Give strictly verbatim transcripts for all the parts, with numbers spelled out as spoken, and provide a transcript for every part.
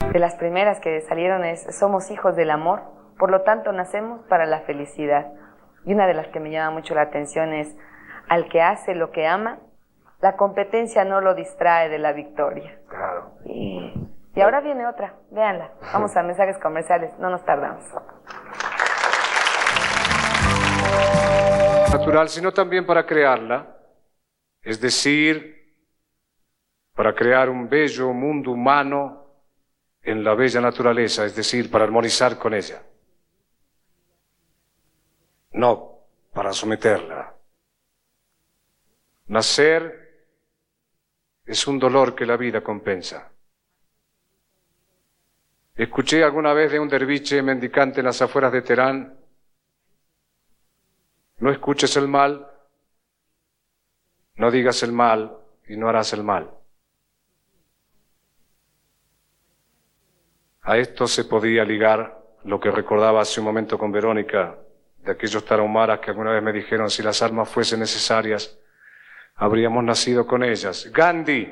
De las primeras que salieron es: somos hijos del amor, por lo tanto nacemos para la felicidad. Y una de las que me llama mucho la atención es: al que hace lo que ama, la competencia no lo distrae de la victoria. Claro. Y, y ahora viene otra, véanla. Vamos a mensajes comerciales, no nos tardamos. Natural, sino también para crearla, es decir, para crear un bello mundo humano en la bella naturaleza, es decir, para armonizar con ella. No para someterla. Nacer es un dolor que la vida compensa. Escuché alguna vez de un derviche mendicante en las afueras de Teherán: no escuches el mal, no digas el mal y no harás el mal. A esto se podía ligar lo que recordaba hace un momento con Verónica, de aquellos tarahumaras que alguna vez me dijeron: si las armas fuesen necesarias, habríamos nacido con ellas. Gandhi,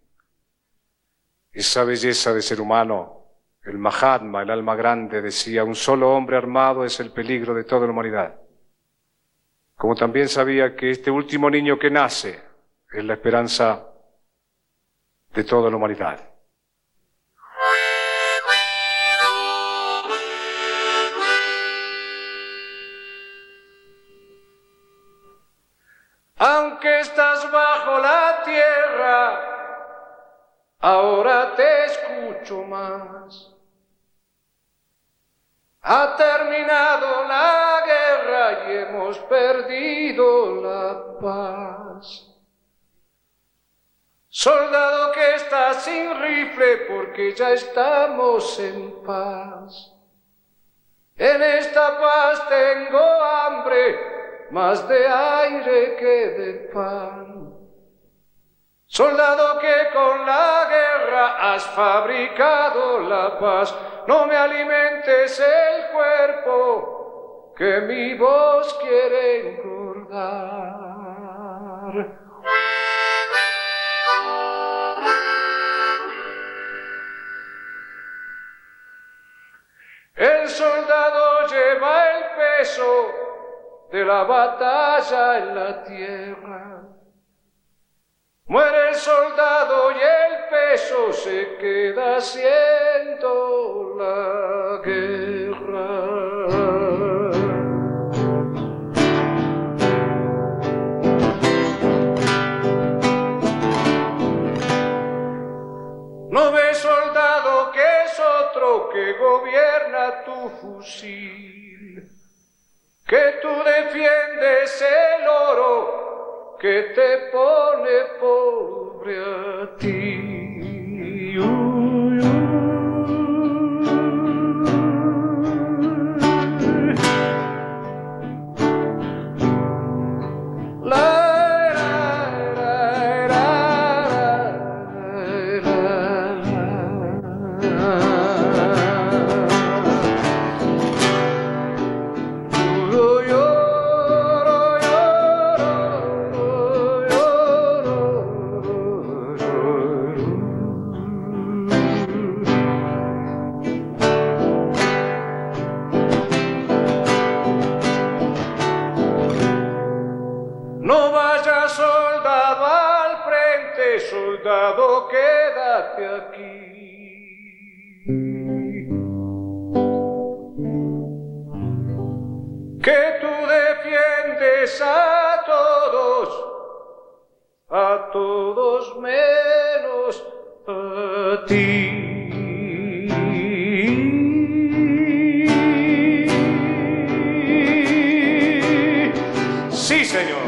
esa belleza de ser humano, el Mahatma, el alma grande, decía: un solo hombre armado es el peligro de toda la humanidad. Como también sabía que este último niño que nace es la esperanza de toda la humanidad. Aunque estás bajo la tierra, ahora te escucho más. Ha terminado la guerra y hemos perdido la paz. Soldado que está sin rifle, porque ya estamos en paz. En esta paz tengo hambre, más de aire que de pan. Soldado que con la guerra has fabricado la paz, no me alimentes el cuerpo, que mi voz quiere engordar. El soldado lleva el peso de la batalla en la tierra. Muere el soldado y el peso se queda haciendo la guerra. No ves, soldado, que es otro que gobierna tu fusil, que tú defiendes el oro que te pone pobre a ti. Uy, uy. La no vayas, soldado, al frente, soldado, quédate aquí. Que tú defiendes a todos, a todos menos a ti. Sí, señor.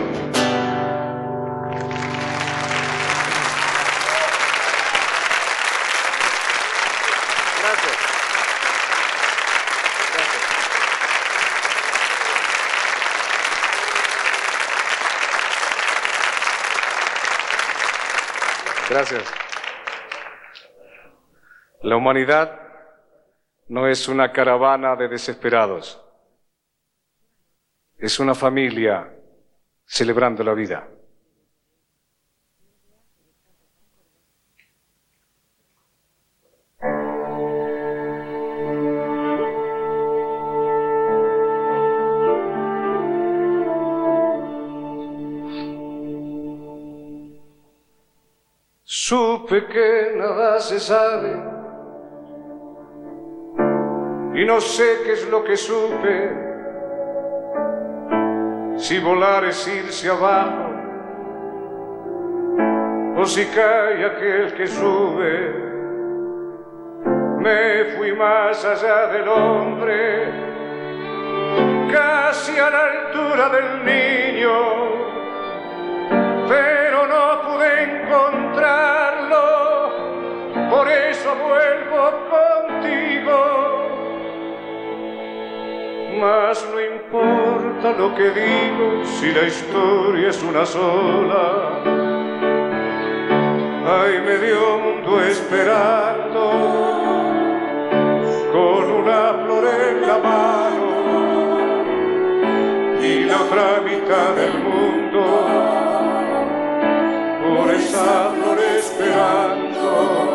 Gracias. La humanidad no es una caravana de desesperados. Es una familia celebrando la vida. supe que nada se sabe y no sé qué es lo que supe, si volar es irse abajo o si cae aquel que sube. Me fui más allá del hombre, casi a la altura del niño, pero no pude encontrarlo, por eso vuelvo contigo. Mas no importa lo que digo, si la historia es una sola. Hay medio mundo esperando, con una flor en la mano, y la otra mitad del mundo, por esa flor esperando.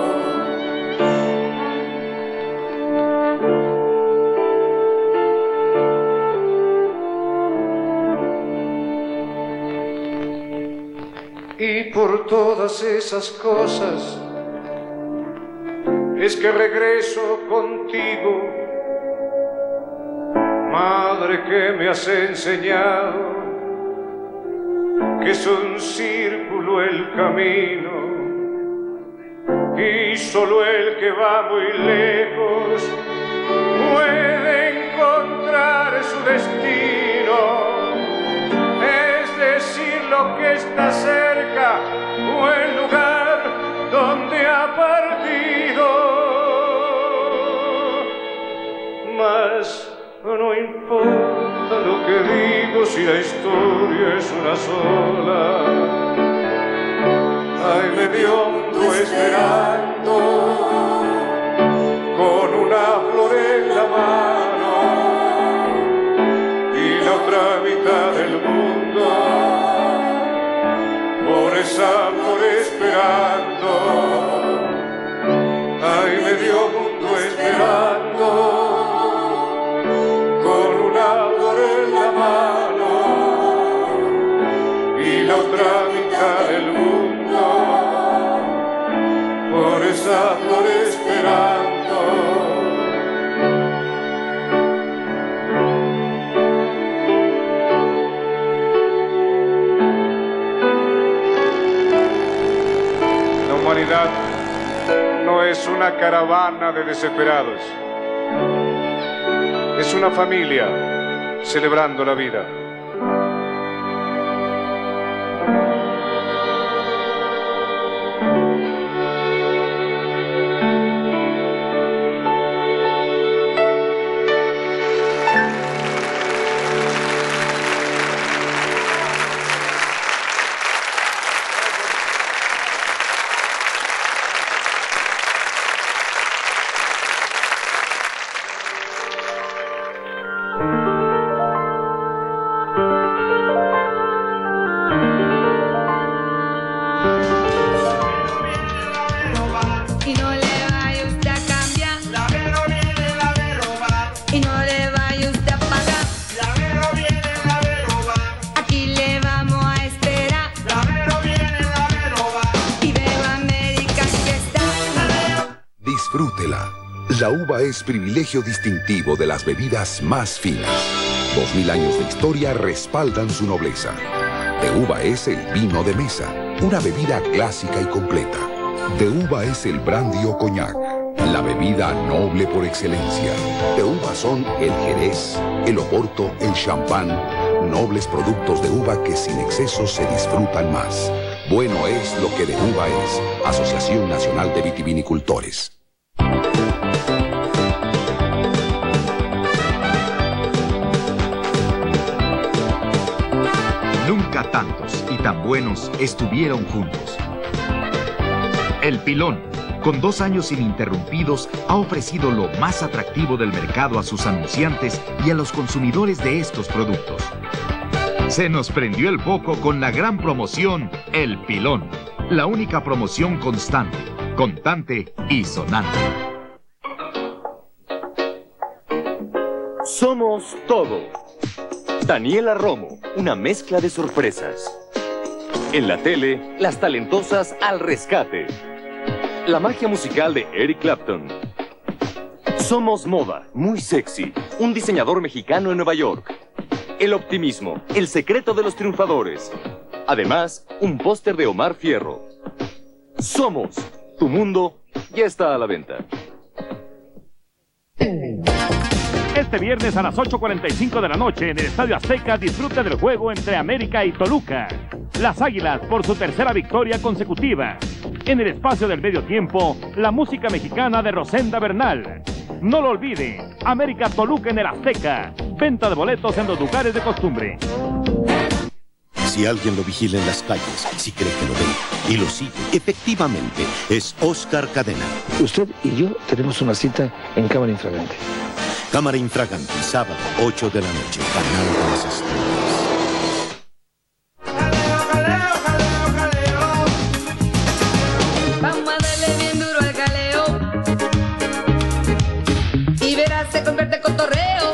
Y por todas esas cosas es que regreso contigo, madre que me has enseñado que es un círculo el camino y solo el que va muy lejos puede encontrar su destino. Es decir, lo que está cerca o el lugar donde ha partido. Mas no importa lo que digo si la historia es una sola. Hay medio mundo esperando, con una flor en la mano, y la otra mitad del mundo, por esa flor esperando. Hay medio mundo esperando, con una flor en la mano, y la otra mitad del mundo, por esa flor esperando. La humanidad no es una caravana de desesperados, es una familia celebrando la vida. Disfrútela. La uva es privilegio distintivo de las bebidas más finas. Dos mil años de historia respaldan su nobleza. De uva es el vino de mesa, una bebida clásica y completa. De uva es el brandy o coñac, la bebida noble por excelencia. De uva son el jerez, el oporto, el champán, nobles productos de uva que sin exceso se disfrutan más. Bueno es lo que de uva es. Asociación Nacional de Vitivinicultores. Nunca tantos y tan buenos estuvieron juntos. El Pilón, con dos años ininterrumpidos, ha ofrecido lo más atractivo del mercado a sus anunciantes y a los consumidores de estos productos. Se nos prendió el foco con la gran promoción El Pilón, la única promoción constante, contante y sonante. Somos todo. Daniela Romo, una mezcla de sorpresas. En la tele, las talentosas al rescate. La magia musical de Eric Clapton. Somos Moda, muy sexy. Un diseñador mexicano en Nueva York. El optimismo, el secreto de los triunfadores. Además, un póster de Omar Fierro. Somos, tu mundo ya está a la venta. Este viernes a las ocho cuarenta y cinco de la noche en el Estadio Azteca disfruta del juego entre América y Toluca. Las Águilas por su tercera victoria consecutiva. En el espacio del medio tiempo, la música mexicana de Rosenda Bernal. No lo olvide, América Toluca en el Azteca. Venta de boletos en los lugares de costumbre. Si alguien lo vigila en las calles, si cree que lo ve y lo sigue, efectivamente, es Oscar Cadena. Usted y yo tenemos una cita en Cámara Infragante. Cámara Infragante, sábado, ocho de la noche, Canal de las Estrellas. Vamos a darle bien duro al jaleo y verás, se convierte en cotorreo.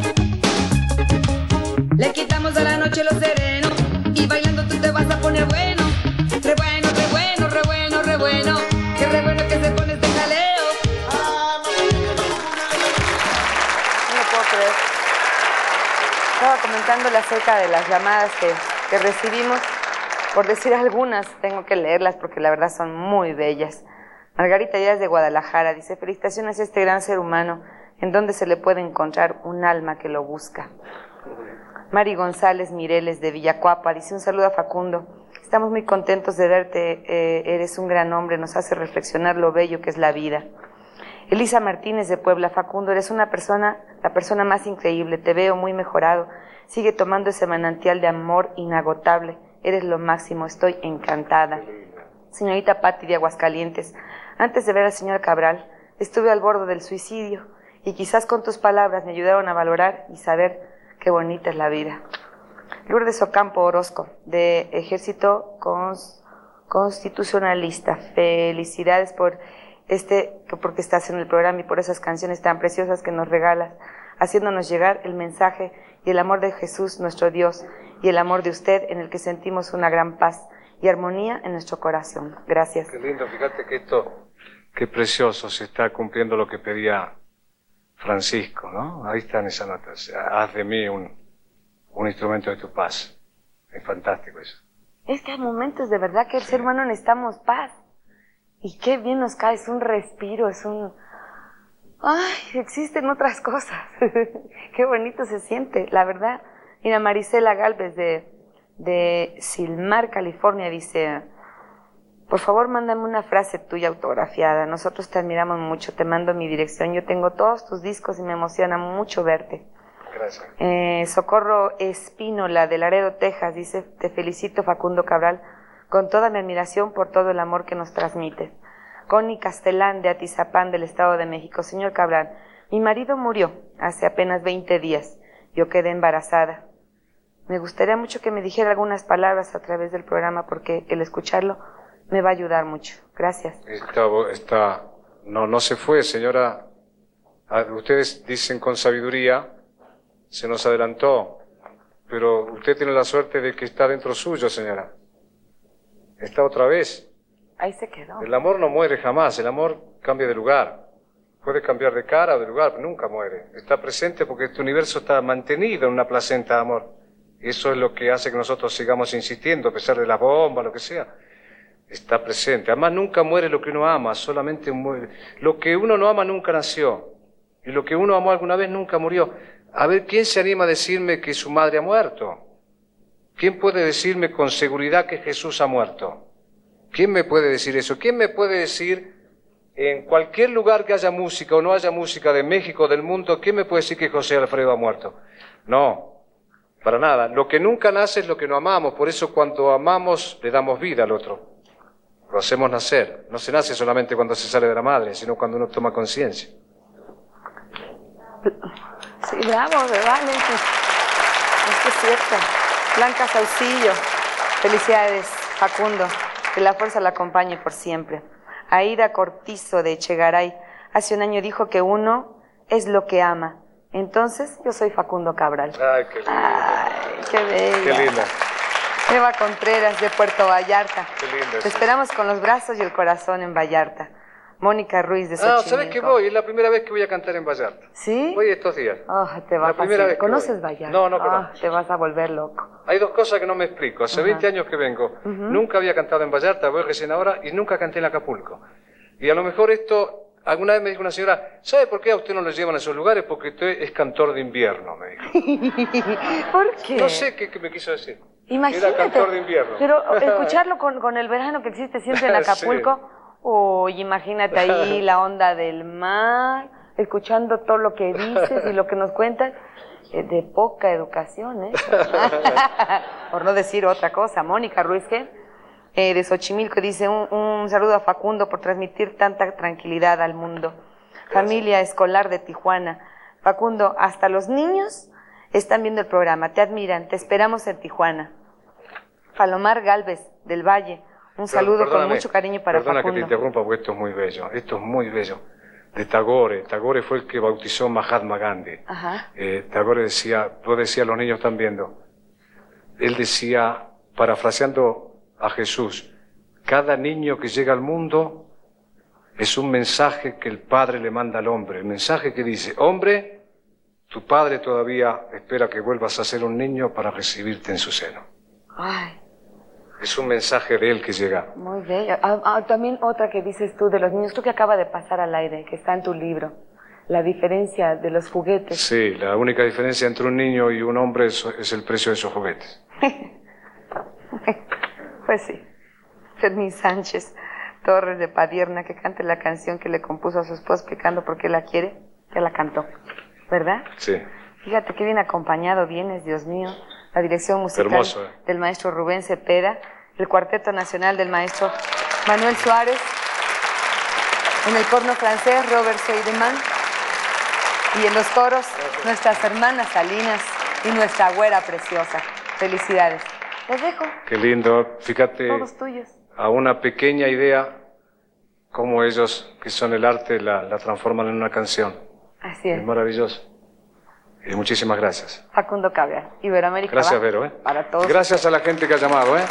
Le quitamos a la noche lo sereno y bailando tú te vas a poner bueno. Re bueno, re bueno, re bueno, re bueno. Qué re bueno que se pone este jaleo. Estaba comentándole acerca de las llamadas que, que recibimos. Por decir algunas, tengo que leerlas porque la verdad son muy bellas. Margarita Díaz de Guadalajara dice: felicitaciones a este gran ser humano, en donde se le puede encontrar un alma que lo busca. Mari González Mireles de Villacuapa dice: un saludo a Facundo. Estamos muy contentos de verte, eh, eres un gran hombre, nos hace reflexionar lo bello que es la vida. Elisa Martínez de Puebla: Facundo, eres una persona, la persona más increíble, te veo muy mejorado, sigue tomando ese manantial de amor inagotable, eres lo máximo, estoy encantada. Señorita Patti de Aguascalientes: antes de ver al señor Cabral, estuve al borde del suicidio, y quizás con tus palabras me ayudaron a valorar y saber qué bonita es la vida. Lourdes Ocampo Orozco, de Ejército Cons- Constitucionalista: felicidades por este, porque estás en el programa y por esas canciones tan preciosas que nos regalas, haciéndonos llegar el mensaje y el amor de Jesús, nuestro Dios, y el amor de usted, en el que sentimos una gran paz y armonía en nuestro corazón. Gracias. Qué lindo, fíjate que esto, qué precioso, se está cumpliendo lo que pedía Francisco, ¿no? Ahí están esas notas. Haz de mí un, un instrumento de tu paz. Es fantástico eso. Es que hay momentos de verdad que el ser humano necesitamos paz. Y qué bien nos cae, es un respiro, es un... ¡Ay! Existen otras cosas. Qué bonito se siente, la verdad. Mira, Marisela Galvez de, de Silmar, California, dice: por favor, mándame una frase tuya autografiada. Nosotros te admiramos mucho, te mando mi dirección. Yo tengo todos tus discos y me emociona mucho verte. Gracias. Eh, Socorro Espínola de Laredo, Texas, dice: te felicito, Facundo Cabral, con toda mi admiración por todo el amor que nos transmites. Connie Castelán de Atizapán, del Estado de México: señor Cabral, mi marido murió hace apenas veinte días. Yo quedé embarazada. Me gustaría mucho que me dijera algunas palabras a través del programa, porque el escucharlo me va a ayudar mucho. Gracias. Está, está, no, no se fue, señora. Ustedes dicen con sabiduría, se nos adelantó, pero usted tiene la suerte de que está dentro suyo, señora. Está otra vez. Ahí se quedó. El amor no muere jamás, el amor cambia de lugar. Puede cambiar de cara o de lugar, pero nunca muere. Está presente porque este universo está mantenido en una placenta de amor. Y eso es lo que hace que nosotros sigamos insistiendo, a pesar de las bombas, lo que sea. Está presente. Además, nunca muere lo que uno ama, solamente muere. Lo que uno no ama nunca nació. Y lo que uno amó alguna vez nunca murió. A ver, ¿quién se anima a decirme que su madre ha muerto? ¿Quién puede decirme con seguridad que Jesús ha muerto? ¿Quién me puede decir eso? ¿Quién me puede decir, en cualquier lugar que haya música o no haya música de México, del mundo, quién me puede decir que José Alfredo ha muerto? No, para nada. Lo que nunca nace es lo que no amamos. Por eso cuando amamos le damos vida al otro. Lo hacemos nacer. No se nace solamente cuando se sale de la madre, sino cuando uno toma conciencia. Sí, bravo, me vale. Esto es cierto. Blanca Saucillo, felicidades, Facundo, que la fuerza la acompañe por siempre. Aida Cortizo de Echegaray, hace un año dijo que uno es lo que ama. Entonces, yo soy Facundo Cabral. Ay, qué lindo. Ay, qué bella. Qué linda. Eva Contreras de Puerto Vallarta. Qué linda. Te esperamos con los brazos y el corazón en Vallarta. Mónica Ruiz de Ah, Xochimilco. ¿sabes qué voy? Es la primera vez que voy a cantar en Vallarta. ¿Sí? Voy estos días. Oh, te va La a primera vez que ¿Conoces voy. Vallarta? No, no Ah, conozco. te vas a volver loco. Hay dos cosas que no me explico. Hace Ajá. veinte años que vengo. Ujú. Nunca había cantado en Vallarta, voy recién ahora, y nunca canté en Acapulco. Y a lo mejor esto... Alguna vez me dijo una señora, ¿sabe por qué a usted no le llevan a esos lugares? Porque usted es cantor de invierno, me dijo. ¿Por qué? No sé qué, qué me quiso decir. Imagínate. Era cantor de invierno. Pero escucharlo con, con el verano que existe siempre en Acapulco, uy, imagínate ahí la onda del mar, escuchando todo lo que dices y lo que nos cuentas, eh, de poca educación, ¿eh? Por no decir otra cosa. Mónica Ruiz, ¿qué? Eh, de Xochimilco dice, un, un saludo a Facundo por transmitir tanta tranquilidad al mundo. Gracias. Familia escolar de Tijuana. Facundo, hasta los niños están viendo el programa, te admiran, te esperamos en Tijuana. Palomar Galvez, del Valle, un saludo Perdóname, con mucho cariño para perdona Facundo. que te interrumpa porque esto es muy bello, esto es muy bello. De Tagore, Tagore fue el que bautizó Mahatma Gandhi. Ajá. Eh, Tagore decía, tú decías, los niños están viendo, él decía, parafraseando a Jesús, cada niño que llega al mundo es un mensaje que el Padre le manda al hombre, el mensaje que dice, hombre, tu Padre todavía espera que vuelvas a ser un niño para recibirte en su seno. Ay, es un mensaje de él que llega. muy bello. Ah, ah, también otra que dices tú de los niños, creo que acaba de pasar al aire, que está en tu libro, la diferencia de los juguetes. Sí, la única diferencia entre un niño y un hombre es, es el precio de esos juguetes. Pues sí, Fermín Sánchez Torres de Padierna, que cante la canción que le compuso a su esposo explicando por qué la quiere, ya la cantó, ¿verdad? Sí. Fíjate qué bien acompañado vienes, Dios mío. La dirección musical Hermoso, ¿eh? del maestro Rubén Cepeda, el cuarteto nacional del maestro Manuel Suárez, en el corno francés Robert Seidemann, y en los coros nuestras hermanas Salinas y nuestra güera preciosa. Felicidades. Les dejo. Qué lindo, fíjate, Todos tuyos. a una pequeña idea, cómo ellos, que son el arte, la, la transforman en una canción. Así es. Es maravilloso. Y muchísimas gracias. Facundo Cabral, Iberoamérica. Gracias, va Vero. ¿eh? Para todos. Gracias a la gente que ha llamado. ¿eh?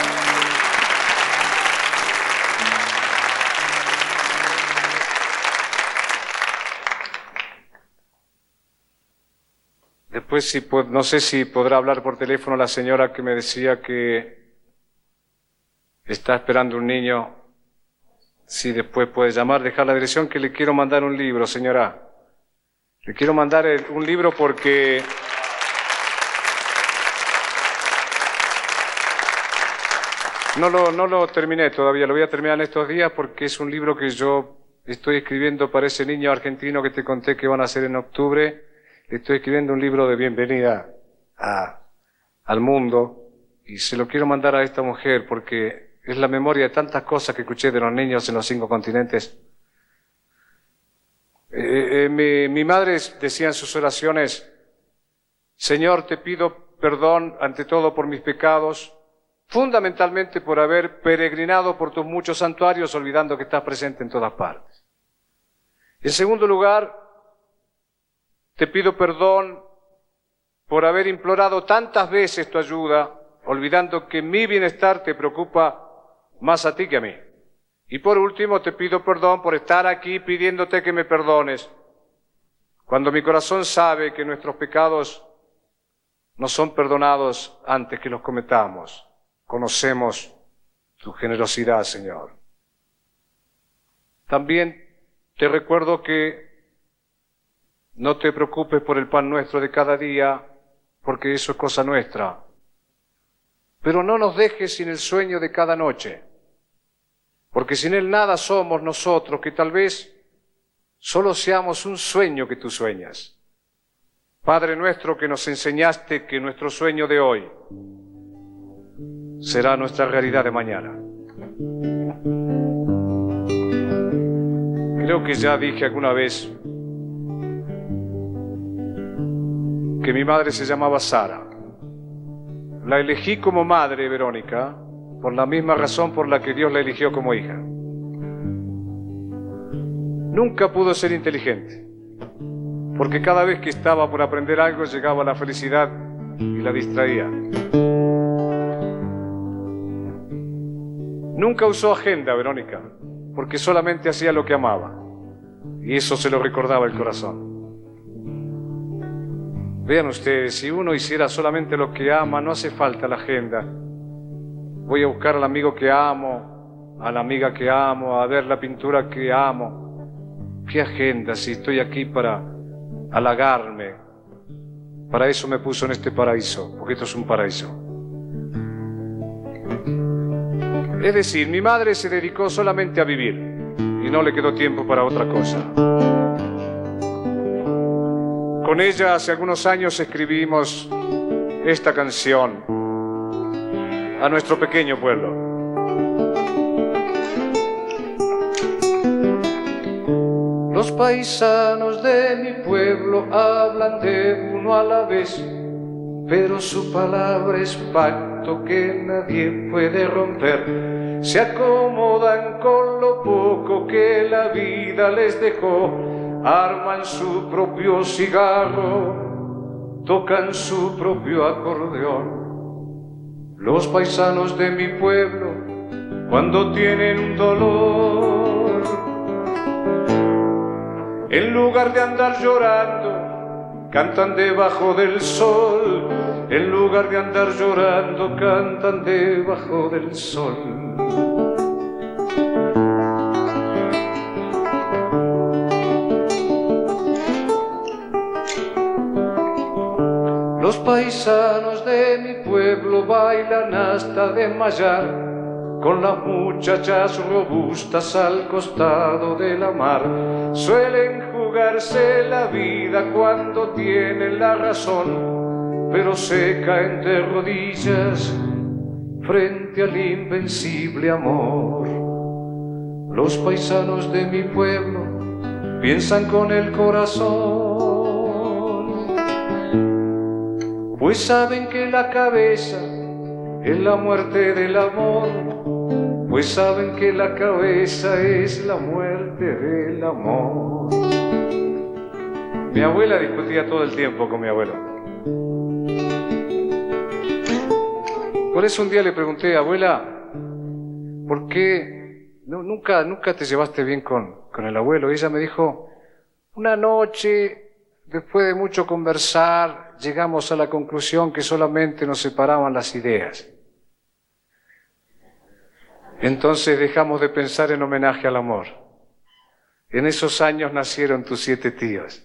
Después, si, no sé si podrá hablar por teléfono la señora que me decía que está esperando un niño. Si después puede llamar, dejar la dirección, que le quiero mandar un libro, señora. Le quiero mandar el, un libro porque no lo, no lo terminé todavía, lo voy a terminar en estos días porque es un libro que yo estoy escribiendo para ese niño argentino que te conté que van a hacer en octubre. Estoy escribiendo un libro de bienvenida a, al mundo y se lo quiero mandar a esta mujer porque es la memoria de tantas cosas que escuché de los niños en los cinco continentes. Eh, eh, mi, mi madre decía en sus oraciones, Señor, te pido perdón ante todo por mis pecados, fundamentalmente por haber peregrinado por tus muchos santuarios olvidando que estás presente en todas partes. En segundo lugar, te pido perdón por haber implorado tantas veces tu ayuda, olvidando que mi bienestar te preocupa más a ti que a mí. Y por último, te pido perdón por estar aquí pidiéndote que me perdones, cuando mi corazón sabe que nuestros pecados no son perdonados antes que los cometamos. Conocemos tu generosidad, Señor. También te recuerdo que no te preocupes por el pan nuestro de cada día, porque eso es cosa nuestra. Pero no nos dejes sin el sueño de cada noche, porque sin él nada somos nosotros, que tal vez solo seamos un sueño que tú sueñas. Padre nuestro, que nos enseñaste que nuestro sueño de hoy será nuestra realidad de mañana. Creo que ya dije alguna vez que mi madre se llamaba Sara. La elegí como madre, Verónica, por la misma razón por la que Dios la eligió como hija. Nunca pudo ser inteligente, porque cada vez que estaba por aprender algo llegaba la felicidad y la distraía. Nunca usó agenda, Verónica. porque solamente hacía lo que amaba, y eso se lo recordaba el corazón. Vean ustedes, si uno hiciera solamente lo que ama, no hace falta la agenda. Voy a buscar al amigo que amo, a la amiga que amo, a ver la pintura que amo. ¿Qué agenda si estoy aquí para halagarme? Para eso me puso en este paraíso, porque esto es un paraíso. Es decir, mi madre se dedicó solamente a vivir y no le quedó tiempo para otra cosa. Con ella hace algunos años escribimos esta canción a nuestro pequeño pueblo. Los paisanos de mi pueblo hablan de uno a la vez, pero su palabra es pacto que nadie puede romper. Se acomodan con lo poco que la vida les dejó, arman su propio cigarro, tocan su propio acordeón. Los paisanos de mi pueblo, cuando tienen un dolor, en lugar de andar llorando, cantan debajo del sol. En lugar de andar llorando, cantan debajo del sol. Los paisanos de mi pueblo bailan hasta desmayar con las muchachas robustas al costado de la mar. Suelen jugarse la vida cuando tienen la razón, pero se caen de rodillas frente al invencible amor. Los paisanos de mi pueblo piensan con el corazón, pues saben que la cabeza es la muerte del amor, pues saben que la cabeza es la muerte del amor. Mi abuela discutía todo el tiempo con mi abuelo. Por eso un día le pregunté, abuela, ¿por qué no, nunca, nunca te llevaste bien con, con el abuelo? Y ella me dijo, una noche, después de mucho conversar, llegamos a la conclusión que solamente nos separaban las ideas. Entonces dejamos de pensar en homenaje al amor. En esos años nacieron tus siete tíos.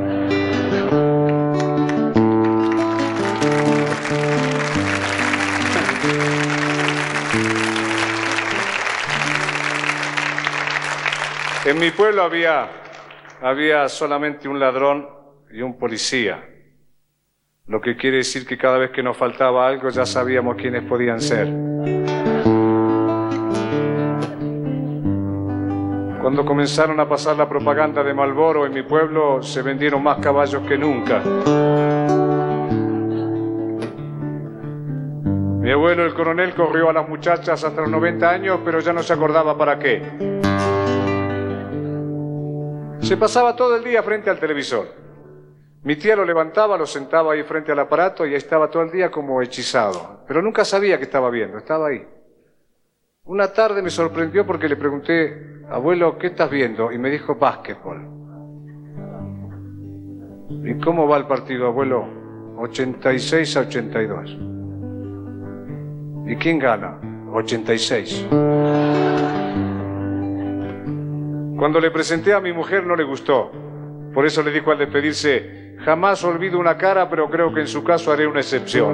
En mi pueblo había, había solamente un ladrón y un policía, lo que quiere decir que cada vez que nos faltaba algo ya sabíamos quiénes podían ser. Cuando comenzaron a pasar la propaganda de Marlboro en mi pueblo, se vendieron más caballos que nunca. Mi abuelo, el coronel, corrió a las muchachas hasta los noventa años, pero ya no se acordaba para qué. Se pasaba todo el día frente al televisor. Mi tía lo levantaba, lo sentaba ahí frente al aparato y ahí estaba todo el día como hechizado. Pero nunca sabía qué estaba viendo, estaba ahí. Una tarde me sorprendió porque le pregunté, abuelo, ¿qué estás viendo? Y me dijo, básquetbol. ¿Y cómo va el partido, abuelo? ochenta y seis a ochenta y dos. ¿Y quién gana? ochenta y seis. Cuando le presenté a mi mujer no le gustó. Por eso le dijo al despedirse, jamás olvido una cara, pero creo que en su caso haré una excepción.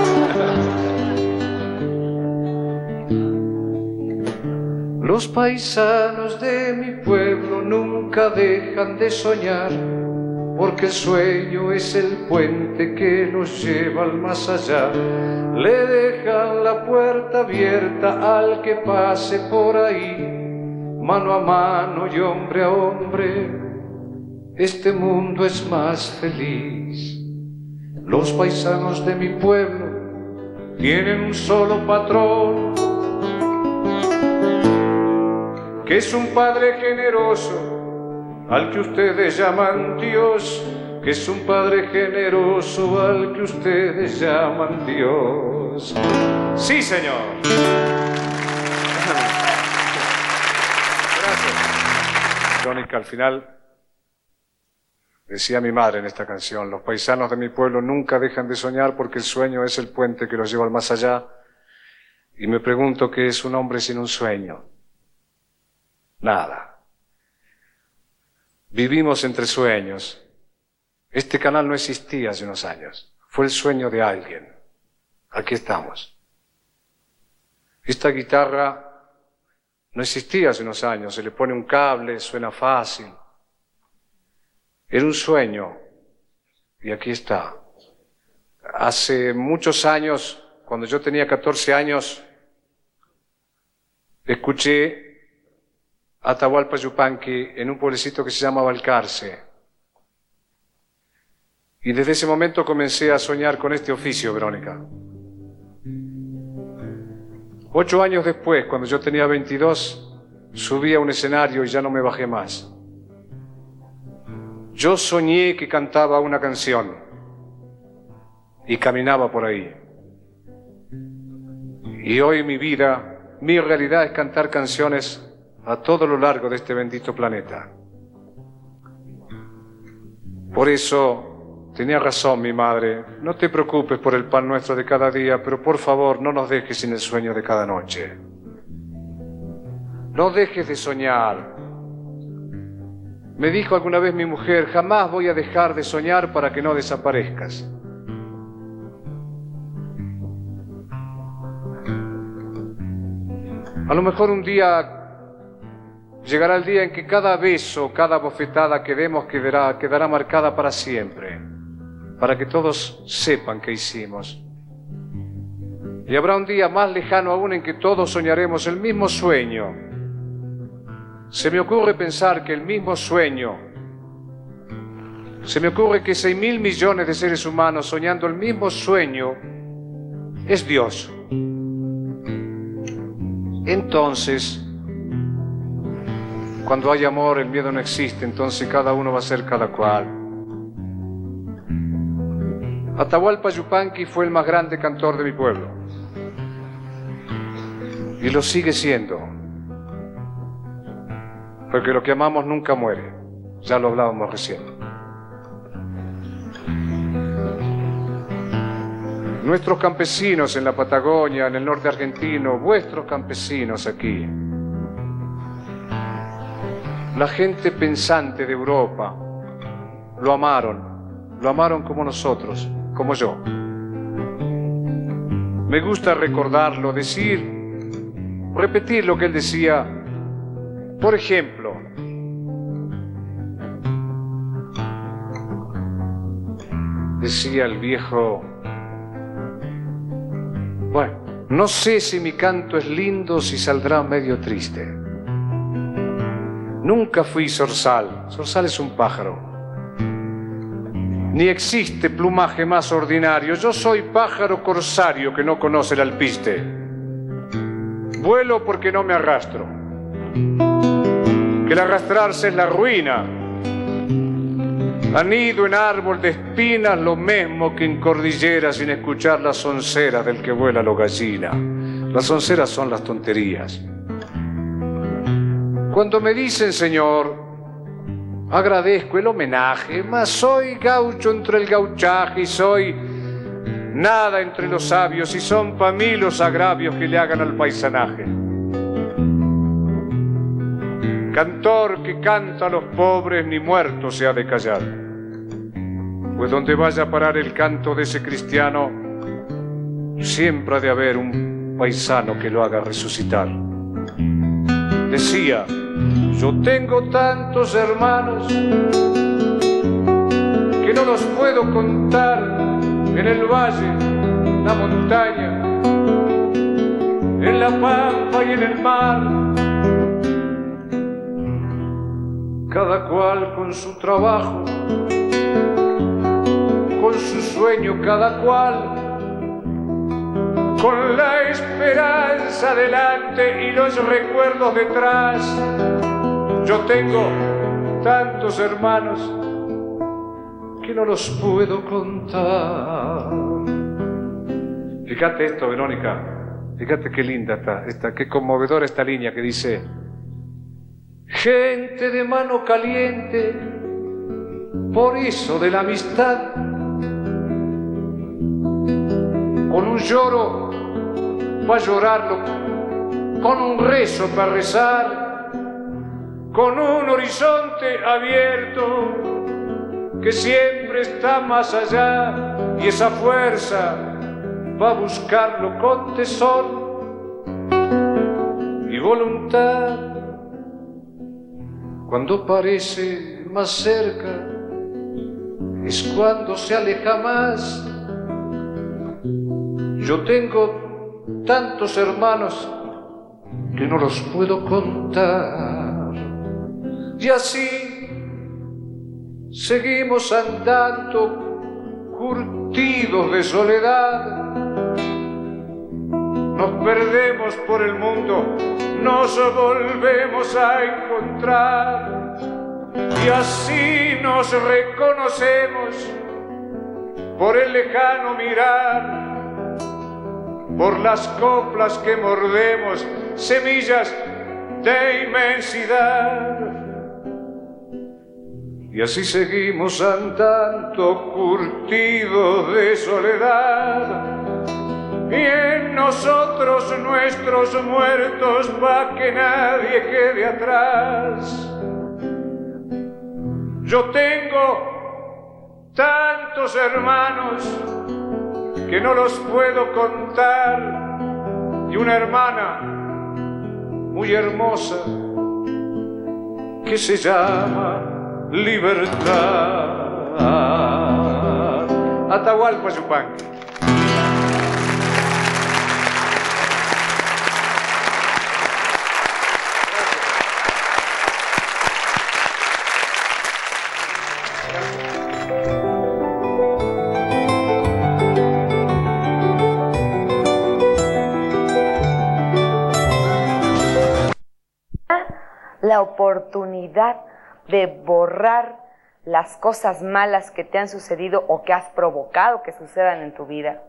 Los paisanos de mi pueblo nunca dejan de soñar, porque el sueño es el puente que los lleva al más allá. Le dejan la puerta abierta al que pase por ahí, mano a mano y hombre a hombre, este mundo es más feliz. Los paisanos de mi pueblo tienen un solo patrón, que es un Padre generoso al que ustedes llaman Dios, que es un Padre generoso al que ustedes llaman Dios. Sí, señor. Verónica, al final, decía mi madre en esta canción, los paisanos de mi pueblo nunca dejan de soñar porque el sueño es el puente que los lleva al más allá. Y me pregunto qué es un hombre sin un sueño. Nada. Vivimos entre sueños. Este canal no existía hace unos años. Fue el sueño de alguien. Aquí estamos. Esta guitarra no existía hace unos años. Se le pone un cable, suena fácil. Era un sueño. Y aquí está. Hace muchos años, cuando yo tenía catorce años, escuché a Atahualpa Yupanqui en un pueblecito que se llama Balcarce. Y desde ese momento comencé a soñar con este oficio, Verónica. Ocho años después, cuando yo tenía veintidós, subí a un escenario y ya no me bajé más. Yo soñé que cantaba una canción y caminaba por ahí. Y hoy mi vida, mi realidad es cantar canciones a todo lo largo de este bendito planeta. Por eso tenía razón mi madre, no te preocupes por el pan nuestro de cada día, pero por favor no nos dejes sin el sueño de cada noche. No dejes de soñar. Me dijo alguna vez mi mujer, jamás voy a dejar de soñar para que no desaparezcas. A lo mejor un día llegará el día en que cada beso, cada bofetada que demos quedará, quedará marcada para siempre, para que todos sepan qué hicimos. Y habrá un día más lejano aún en que todos soñaremos el mismo sueño. Se me ocurre pensar que el mismo sueño, se me ocurre que seis mil millones de seres humanos soñando el mismo sueño es Dios. Entonces, cuando hay amor, el miedo no existe, entonces cada uno va a ser cada cual. Atahualpa Yupanqui fue el más grande cantor de mi pueblo. Y lo sigue siendo. Porque lo que amamos nunca muere. Ya lo hablábamos recién. Nuestros campesinos en la Patagonia, en el norte argentino, vuestros campesinos aquí, la gente pensante de Europa, lo amaron, lo amaron como nosotros, como yo. Me gusta recordarlo, decir, repetir lo que él decía. Por ejemplo, decía el viejo, bueno, no sé si mi canto es lindo, si saldrá medio triste. Nunca fui zorzal, zorzal es un pájaro. Ni existe plumaje más ordinario, yo soy pájaro corsario que no conoce el alpiste. Vuelo porque no me arrastro, que el arrastrarse es la ruina. Anido en árbol de espinas, lo mismo que en cordillera sin escuchar las sonceras del que vuela lo gallina. Las sonceras son las tonterías. Cuando me dicen, Señor, agradezco el homenaje, mas soy gaucho entre el gauchaje y soy nada entre los sabios y son pa' mí los agravios que le hagan al paisanaje. Cantor que canta a los pobres ni muerto se ha de callar, pues donde vaya a parar el canto de ese cristiano, siempre ha de haber un paisano que lo haga resucitar. Decía, yo tengo tantos hermanos que no los puedo contar, en el valle, en la montaña, en la pampa y en el mar. Cada cual con su trabajo, con su sueño, cada cual con la esperanza delante y los recuerdos detrás. Yo tengo tantos hermanos que no los puedo contar. Fíjate esto, Verónica, fíjate qué linda está, esta, qué conmovedora esta línea que dice: gente de mano caliente, por eso de la amistad, con un lloro para llorarlo, con un rezo para rezar, con un horizonte abierto que siempre está más allá, y esa fuerza va a buscarlo con tesón y voluntad. Cuando parece más cerca es cuando se aleja más. Yo tengo tantos hermanos que no los puedo contar, y así seguimos andando curtidos de soledad. Nos perdemos por el mundo, nos volvemos a encontrar, y así nos reconocemos por el lejano mirar, por las coplas que mordemos, semillas de inmensidad. Y así seguimos andando curtidos de soledad, y en nosotros nuestros muertos pa' que nadie quede atrás. Yo tengo tantos hermanos que no los puedo contar, y una hermana muy hermosa que se llama Libertad. Atahualpa Yupanqui. La oportunidad de borrar las cosas malas que te han sucedido o que has provocado que sucedan en tu vida,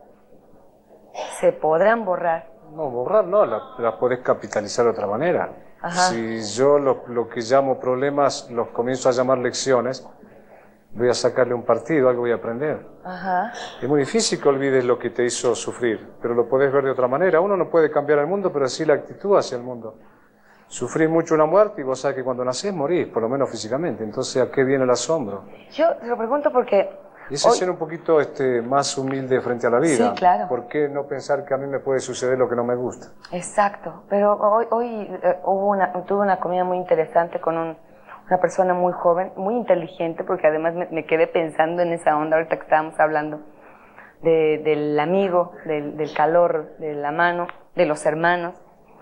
¿se podrán borrar? No, borrar no, la, la podés capitalizar de otra manera. Ajá. Si yo lo, lo que llamo problemas los comienzo a llamar lecciones, voy a sacarle un partido, algo voy a aprender. Ajá. Es muy difícil que olvides lo que te hizo sufrir, pero lo podés ver de otra manera. Uno no puede cambiar el mundo, pero sí la actitud hacia el mundo. Sufrís mucho una muerte y vos sabés que cuando nacés morís, por lo menos físicamente. Entonces, ¿a qué viene el asombro? Yo te lo pregunto porque... Y ese hoy... es ser un poquito este, más humilde frente a la vida. Sí, claro. ¿Por qué no pensar que a mí me puede suceder lo que no me gusta? Exacto. Pero hoy, hoy eh, hubo una, tuve una comida muy interesante con un, una persona muy joven, muy inteligente, porque además me, me quedé pensando en esa onda ahorita que estábamos hablando de, del amigo, del, del calor, de la mano, de los hermanos.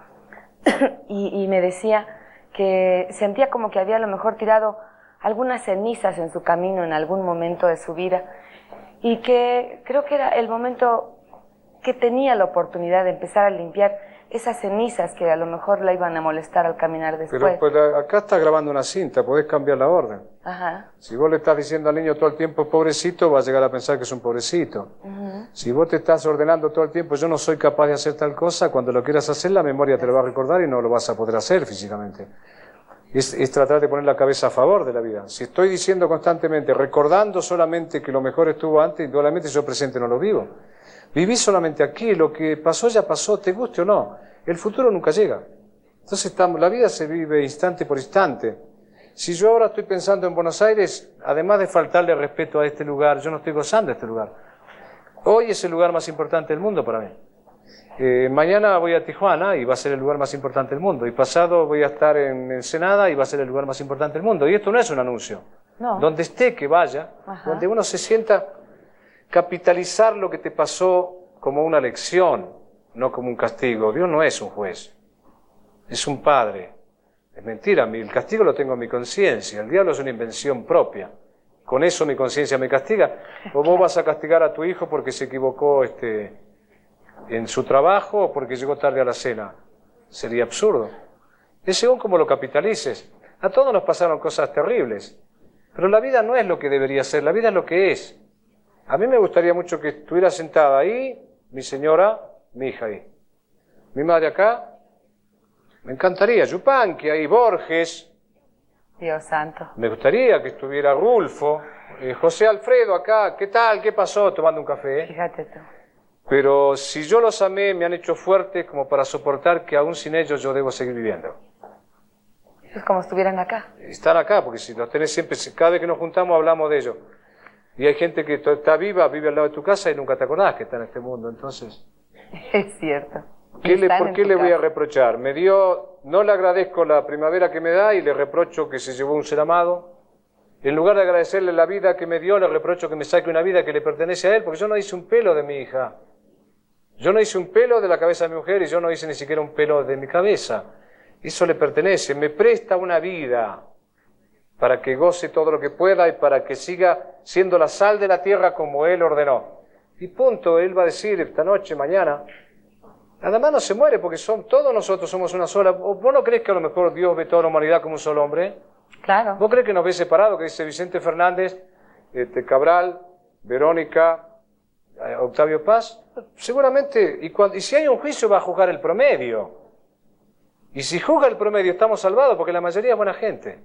Y, y me decía que sentía como que había a lo mejor tirado algunas cenizas en su camino en algún momento de su vida, y que creo que era el momento que tenía la oportunidad de empezar a limpiar esas cenizas que a lo mejor la iban a molestar al caminar después. Pero pues, acá está grabando una cinta, podés cambiar la orden. Ajá. Si vos le estás diciendo al niño todo el tiempo pobrecito, va a llegar a pensar que es un pobrecito. Uh-huh. Si vos te estás ordenando todo el tiempo, yo no soy capaz de hacer tal cosa, cuando lo quieras hacer la memoria te lo va a recordar y no lo vas a poder hacer físicamente. Es, es tratar de poner la cabeza a favor de la vida. Si estoy diciendo constantemente, recordando solamente que lo mejor estuvo antes, indudablemente yo presente no lo vivo. Viví solamente aquí, lo que pasó ya pasó, te guste o no. El futuro nunca llega. Entonces estamos, la vida se vive instante por instante. Si yo ahora estoy pensando en Buenos Aires, además de faltarle respeto a este lugar, yo no estoy gozando de este lugar. Hoy es el lugar más importante del mundo para mí. Eh, mañana voy a Tijuana y va a ser el lugar más importante del mundo. Y pasado voy a estar en Ensenada y va a ser el lugar más importante del mundo. Y esto no es un anuncio. No. Donde esté, que vaya, Ajá. donde uno se sienta capitalizar lo que te pasó como una lección, no como un castigo. Dios no es un juez, es un padre. Es mentira, el castigo lo tengo en mi conciencia, el diablo es una invención propia. ¿Con eso mi conciencia me castiga? ¿O vos vas a castigar a tu hijo porque se equivocó este, en su trabajo o porque llegó tarde a la cena? Sería absurdo. Es según cómo lo capitalices. A todos nos pasaron cosas terribles, pero la vida no es lo que debería ser, la vida es lo que es. A mí me gustaría mucho que estuviera sentada ahí, mi señora, mi hija ahí. Mi madre acá, me encantaría. Yupanqui ahí, Borges, Dios santo. Me gustaría que estuviera Rulfo, eh, José Alfredo acá, ¿qué tal? ¿Qué pasó? Tomando un café. Fíjate tú. Pero si yo los amé, me han hecho fuertes como para soportar que aún sin ellos yo debo seguir viviendo. Es como si estuvieran acá. Están acá, porque si los tenés siempre, cada vez que nos juntamos hablamos de ellos. Y hay gente que está viva, vive al lado de tu casa y nunca te acordás que está en este mundo, entonces... Es cierto. ¿Qué le, ¿Por qué le voy a reprochar? Me dio, no le agradezco la primavera que me da y le reprocho que se llevó un ser amado. En lugar de agradecerle la vida que me dio, le reprocho que me saque una vida que le pertenece a él, porque yo no hice un pelo de mi hija. Yo no hice un pelo de la cabeza de mi mujer y yo no hice ni siquiera un pelo de mi cabeza. Eso le pertenece, me presta una vida para que goce todo lo que pueda y para que siga siendo la sal de la tierra como él ordenó. Y punto, él va a decir esta noche, mañana... Además no se muere porque son, todos nosotros somos una sola. ¿Vos no crees que a lo mejor Dios ve toda la humanidad como un solo hombre? Claro. ¿Vos crees que nos ve separado? Que dice Vicente Fernández, este, Cabral, Verónica, eh, Octavio Paz. Seguramente, y, cuando, y si hay un juicio va a juzgar el promedio. Y si juzga el promedio estamos salvados porque la mayoría es buena gente.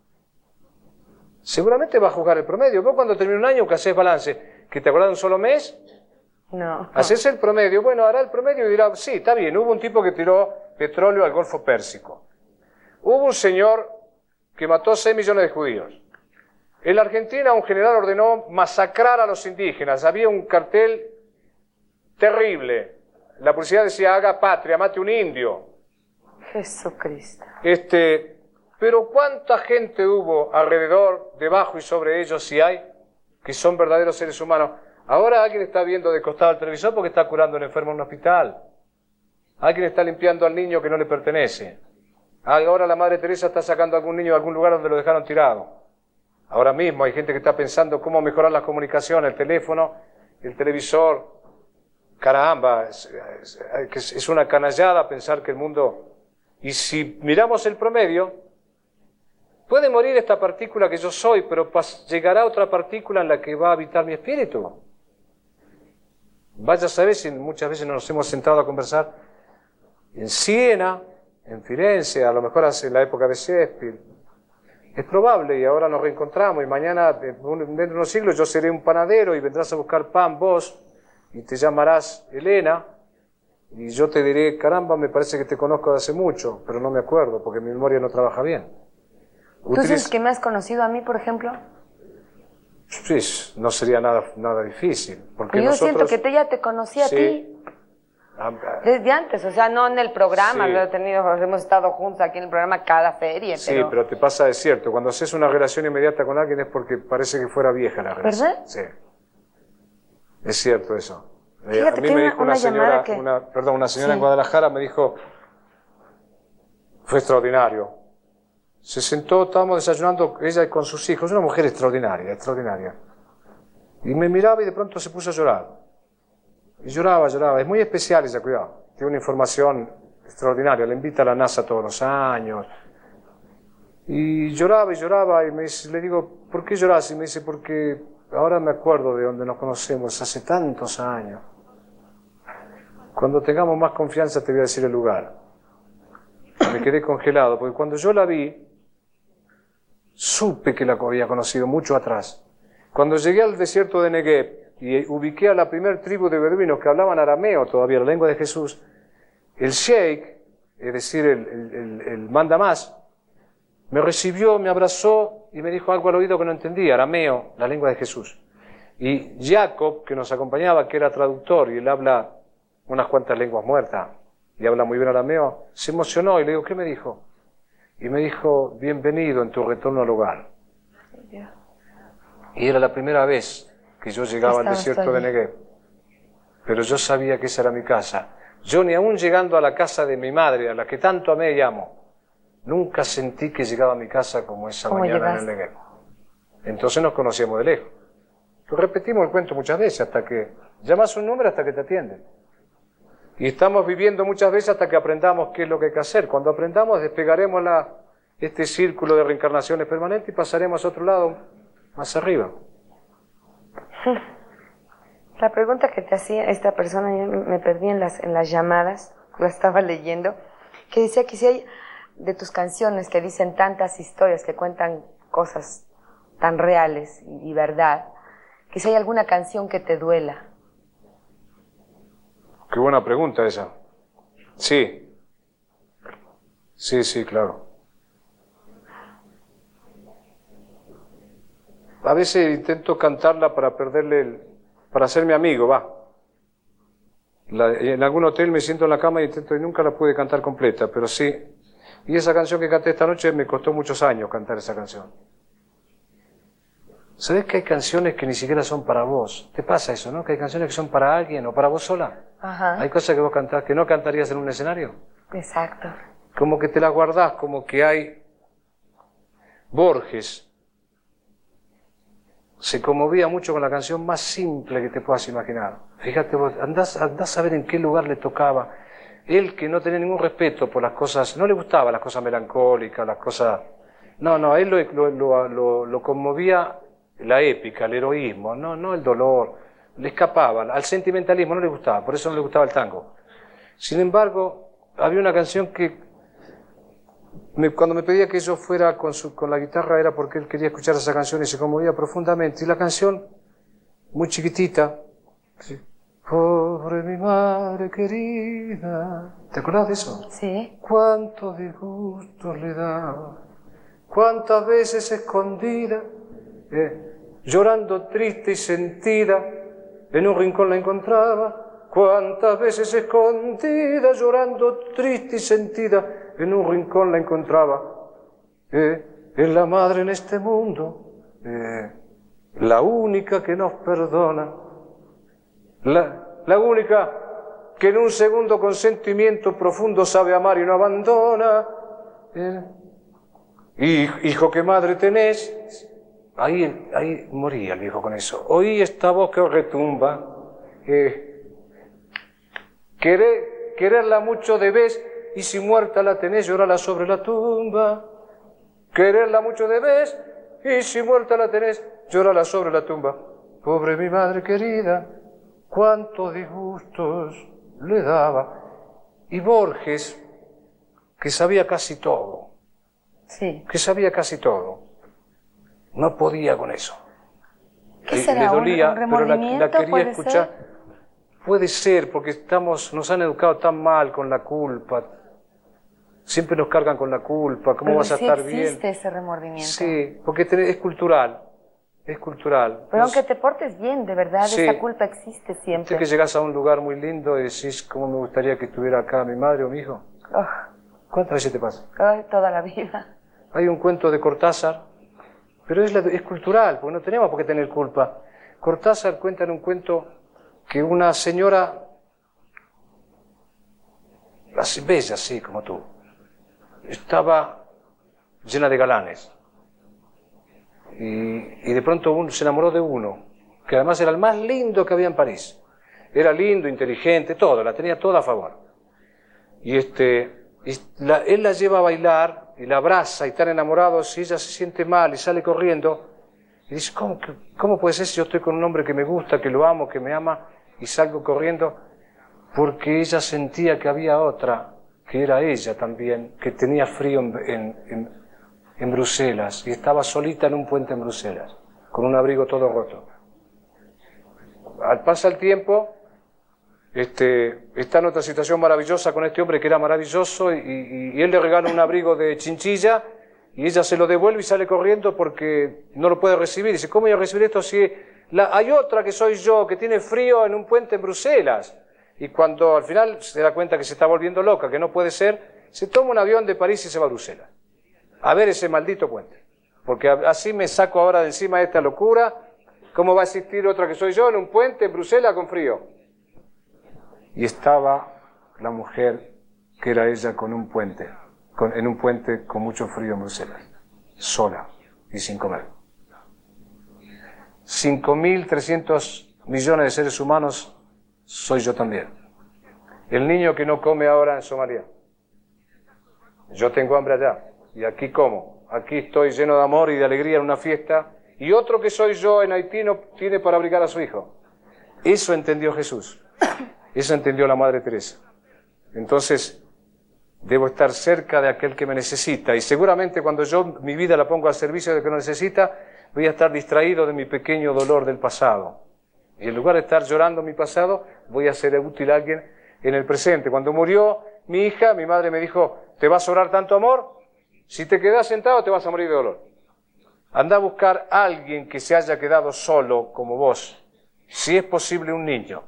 Seguramente va a juzgar el promedio. Vos cuando termina un año que haces balance, que te acordás de un solo mes... No. Haces el promedio, bueno, hará el promedio y dirá, sí, está bien, hubo un tipo que tiró petróleo al Golfo Pérsico. Hubo un señor que mató a seis millones de judíos. En la Argentina un general ordenó masacrar a los indígenas. Había un cartel terrible. La policía decía, haga patria, mate un indio. Jesucristo. Este, pero ¿cuánta gente hubo alrededor, debajo y sobre ellos, si hay, que son verdaderos seres humanos? Ahora alguien está viendo de costado el televisor porque está curando a un enfermo en un hospital. Alguien está limpiando al niño que no le pertenece. Ahora la Madre Teresa está sacando a algún niño de algún lugar donde lo dejaron tirado. Ahora mismo hay gente que está pensando cómo mejorar las comunicaciones, el teléfono, el televisor. Caramba, es, es, es una canallada pensar que el mundo... Y si miramos el promedio, puede morir esta partícula que yo soy, pero llegará otra partícula en la que va a habitar mi espíritu. Vaya a saber si muchas veces nos hemos sentado a conversar en Siena, en Firenze, a lo mejor hace la época de Shakespeare. Es probable, y ahora nos reencontramos, y mañana, dentro de unos siglos, yo seré un panadero y vendrás a buscar pan vos, y te llamarás Elena, y yo te diré, caramba, me parece que te conozco de hace mucho, pero no me acuerdo, porque mi memoria no trabaja bien. ¿Tú sientes que me has conocido a mí, por ejemplo? Sí, no sería nada, nada difícil. Porque yo nosotros... siento que te, ya te conocí a sí. ti. Desde antes, o sea, no en el programa, sí. lo he tenido, hemos estado juntos aquí en el programa cada feria. Sí, pero, pero te pasa de cierto. Cuando haces una relación inmediata con alguien es porque parece que fuera vieja la relación. ¿Verdad? Sí. Es cierto eso. Fíjate a mí que me una, dijo una una señora, que... una, perdón, una señora sí. en Guadalajara me dijo, fue extraordinario. Se sentó, estábamos desayunando ella con sus hijos, una mujer extraordinaria, extraordinaria. Y me miraba y de pronto se puso a llorar. Y lloraba, lloraba. Es muy especial ella, cuidado. Tiene una información extraordinaria. Le invita a la NASA todos los años. Y lloraba y lloraba. Y me dice, le digo, ¿por qué lloras? Y me dice, porque ahora me acuerdo de donde nos conocemos hace tantos años. Cuando tengamos más confianza te voy a decir el lugar. Me quedé congelado, porque cuando yo la vi, supe que la había conocido mucho atrás. Cuando llegué al desierto de Negev y ubiqué a la primer tribu de beduinos que hablaban arameo todavía, la lengua de Jesús, el sheikh, es decir, el, el, el, el mandamás, me recibió, me abrazó y me dijo algo al oído que no entendía, arameo, la lengua de Jesús. Y Jacob, que nos acompañaba, que era traductor, y él habla unas cuantas lenguas muertas, y habla muy bien arameo, se emocionó y le digo, ¿qué me dijo? Y me dijo, bienvenido en tu retorno al hogar. Y era la primera vez que yo llegaba al desierto de Negev. Pero yo sabía que esa era mi casa. Yo ni aún llegando a la casa de mi madre, a la que tanto amé y amo, nunca sentí que llegaba a mi casa como esa mañana llegaste? En el Negev. Entonces nos conocíamos de lejos. Lo repetimos el cuento muchas veces hasta que llamas un número hasta que te atienden. Y estamos viviendo muchas veces hasta que aprendamos qué es lo que hay que hacer. Cuando aprendamos despegaremos la, este círculo de reencarnaciones permanentes y pasaremos a otro lado, más arriba. La pregunta que te hacía esta persona, yo me perdí en las, en las llamadas, la estaba leyendo, que decía que si hay de tus canciones que dicen tantas historias, que cuentan cosas tan reales y, y verdad, que si hay alguna canción que te duela. Qué buena pregunta esa. Sí. Sí, sí, claro. A veces intento cantarla para perderle el... para ser mi amigo, va. La, en algún hotel me siento en la cama y intento, y nunca la pude cantar completa, pero sí. Y esa canción que canté esta noche me costó muchos años cantar esa canción. ¿Sabés que hay canciones que ni siquiera son para vos? ¿Te pasa eso, no? Que hay canciones que son para alguien o para vos sola. Ajá. Hay cosas que vos cantás que no cantarías en un escenario. Exacto. Como que te las guardás, como que hay... Borges se conmovía mucho con la canción más simple que te puedas imaginar. Fíjate vos, andás, andás a ver en qué lugar le tocaba. Él, que no tenía ningún respeto por las cosas, no le gustaban las cosas melancólicas, las cosas... No, no, a él lo, lo, lo, lo conmovía la épica, el heroísmo, no, no el dolor. Le escapaba, al sentimentalismo no le gustaba, por eso no le gustaba el tango. Sin embargo, había una canción que, me, cuando me pedía que yo fuera con, su, con la guitarra, era porque él quería escuchar esa canción y se conmovía profundamente. Y la canción, muy chiquitita, ¿sí? Pobre mi madre querida. ¿Te acordás de eso? Sí. Cuántos disgustos le daba, cuántas veces escondida, eh, llorando triste y sentida, en un rincón la encontraba. Cuántas veces escondida, llorando triste y sentida, en un rincón la encontraba. Eh, es la madre en este mundo, eh, la única que nos perdona. La, la única que en un segundo consentimiento profundo sabe amar y no abandona. Eh, hijo, ¿qué madre tenés? Ahí, ahí moría el viejo con eso. Oí esta voz que os retumba. Eh, querer, quererla mucho debés, y si muerta la tenés, llorala sobre la tumba. Quererla mucho debés, y si muerta la tenés, llórala sobre la tumba. Pobre mi madre querida, cuántos disgustos le daba. Y Borges, que sabía casi todo, sí, que sabía casi todo, no podía con eso. ¿Qué Le, será? le dolía, ¿Un pero la, remordimiento? la quería ¿Puede escuchar. ser? Puede ser, porque estamos, nos han educado tan mal con la culpa. Siempre nos cargan con la culpa. ¿Cómo Pero vas a sí estar bien? existe ese remordimiento. Sí, porque te- es cultural. Es cultural. Pero Nos- aunque te portes bien, de verdad, Sí. esa culpa existe siempre. Viste que llegas a un lugar muy lindo y decís, ¿cómo me gustaría que estuviera acá mi madre o mi hijo? Oh, ¿Cuántas veces te pasa? ay, toda la vida. Hay un cuento de Cortázar, pero es, la- es cultural, porque no tenemos por qué tener culpa. Cortázar cuenta en un cuento que una señora, así, bella, así como tú, estaba llena de galanes. Y, y de pronto uno se enamoró de uno, que además era el más lindo que había en París. Era lindo, inteligente, todo, la tenía toda a favor. Y, este, y la- él la lleva a bailar y la abraza y están enamorados y ella se siente mal y sale corriendo. Y dice, ¿cómo, que- cómo puede ser si yo estoy con un hombre que me gusta, que lo amo, que me ama, y salgo corriendo? Porque ella sentía que había otra, que era ella también, que tenía frío en, en, en, en Bruselas y estaba solita en un puente en Bruselas, con un abrigo todo roto. Al pasar el tiempo, este, está en otra situación maravillosa con este hombre que era maravilloso y, y, y él le regala un abrigo de chinchilla y ella se lo devuelve y sale corriendo porque no lo puede recibir. Dice, ¿cómo voy a recibir esto si la, hay otra que soy yo, que tiene frío en un puente en Bruselas? Y cuando al final se da cuenta que se está volviendo loca, que no puede ser, se toma un avión de París y se va a Bruselas a ver ese maldito puente. Porque así me saco ahora de encima esta locura. ¿Cómo va a existir otra que soy yo en un puente en Bruselas con frío? Y estaba la mujer que era ella con un puente, con, en un puente con mucho frío en Bruselas, sola y sin comer. cinco mil trescientos millones de seres humanos soy yo también. El niño que no come ahora en Somalia. Yo tengo hambre allá y aquí como. Aquí estoy lleno de amor y de alegría en una fiesta. Y otro que soy yo en Haití no tiene para abrigar a su hijo. Eso entendió Jesús. Eso entendió la Madre Teresa. Entonces, debo estar cerca de aquel que me necesita. Y seguramente cuando yo mi vida la pongo al servicio de que lo necesita, voy a estar distraído de mi pequeño dolor del pasado. Y en lugar de estar llorando mi pasado, voy a ser útil a alguien en el presente. Cuando murió mi hija, mi madre me dijo, ¿te va a sobrar tanto amor? Si te quedas sentado, te vas a morir de dolor. Anda a buscar a alguien que se haya quedado solo como vos, si es posible un niño,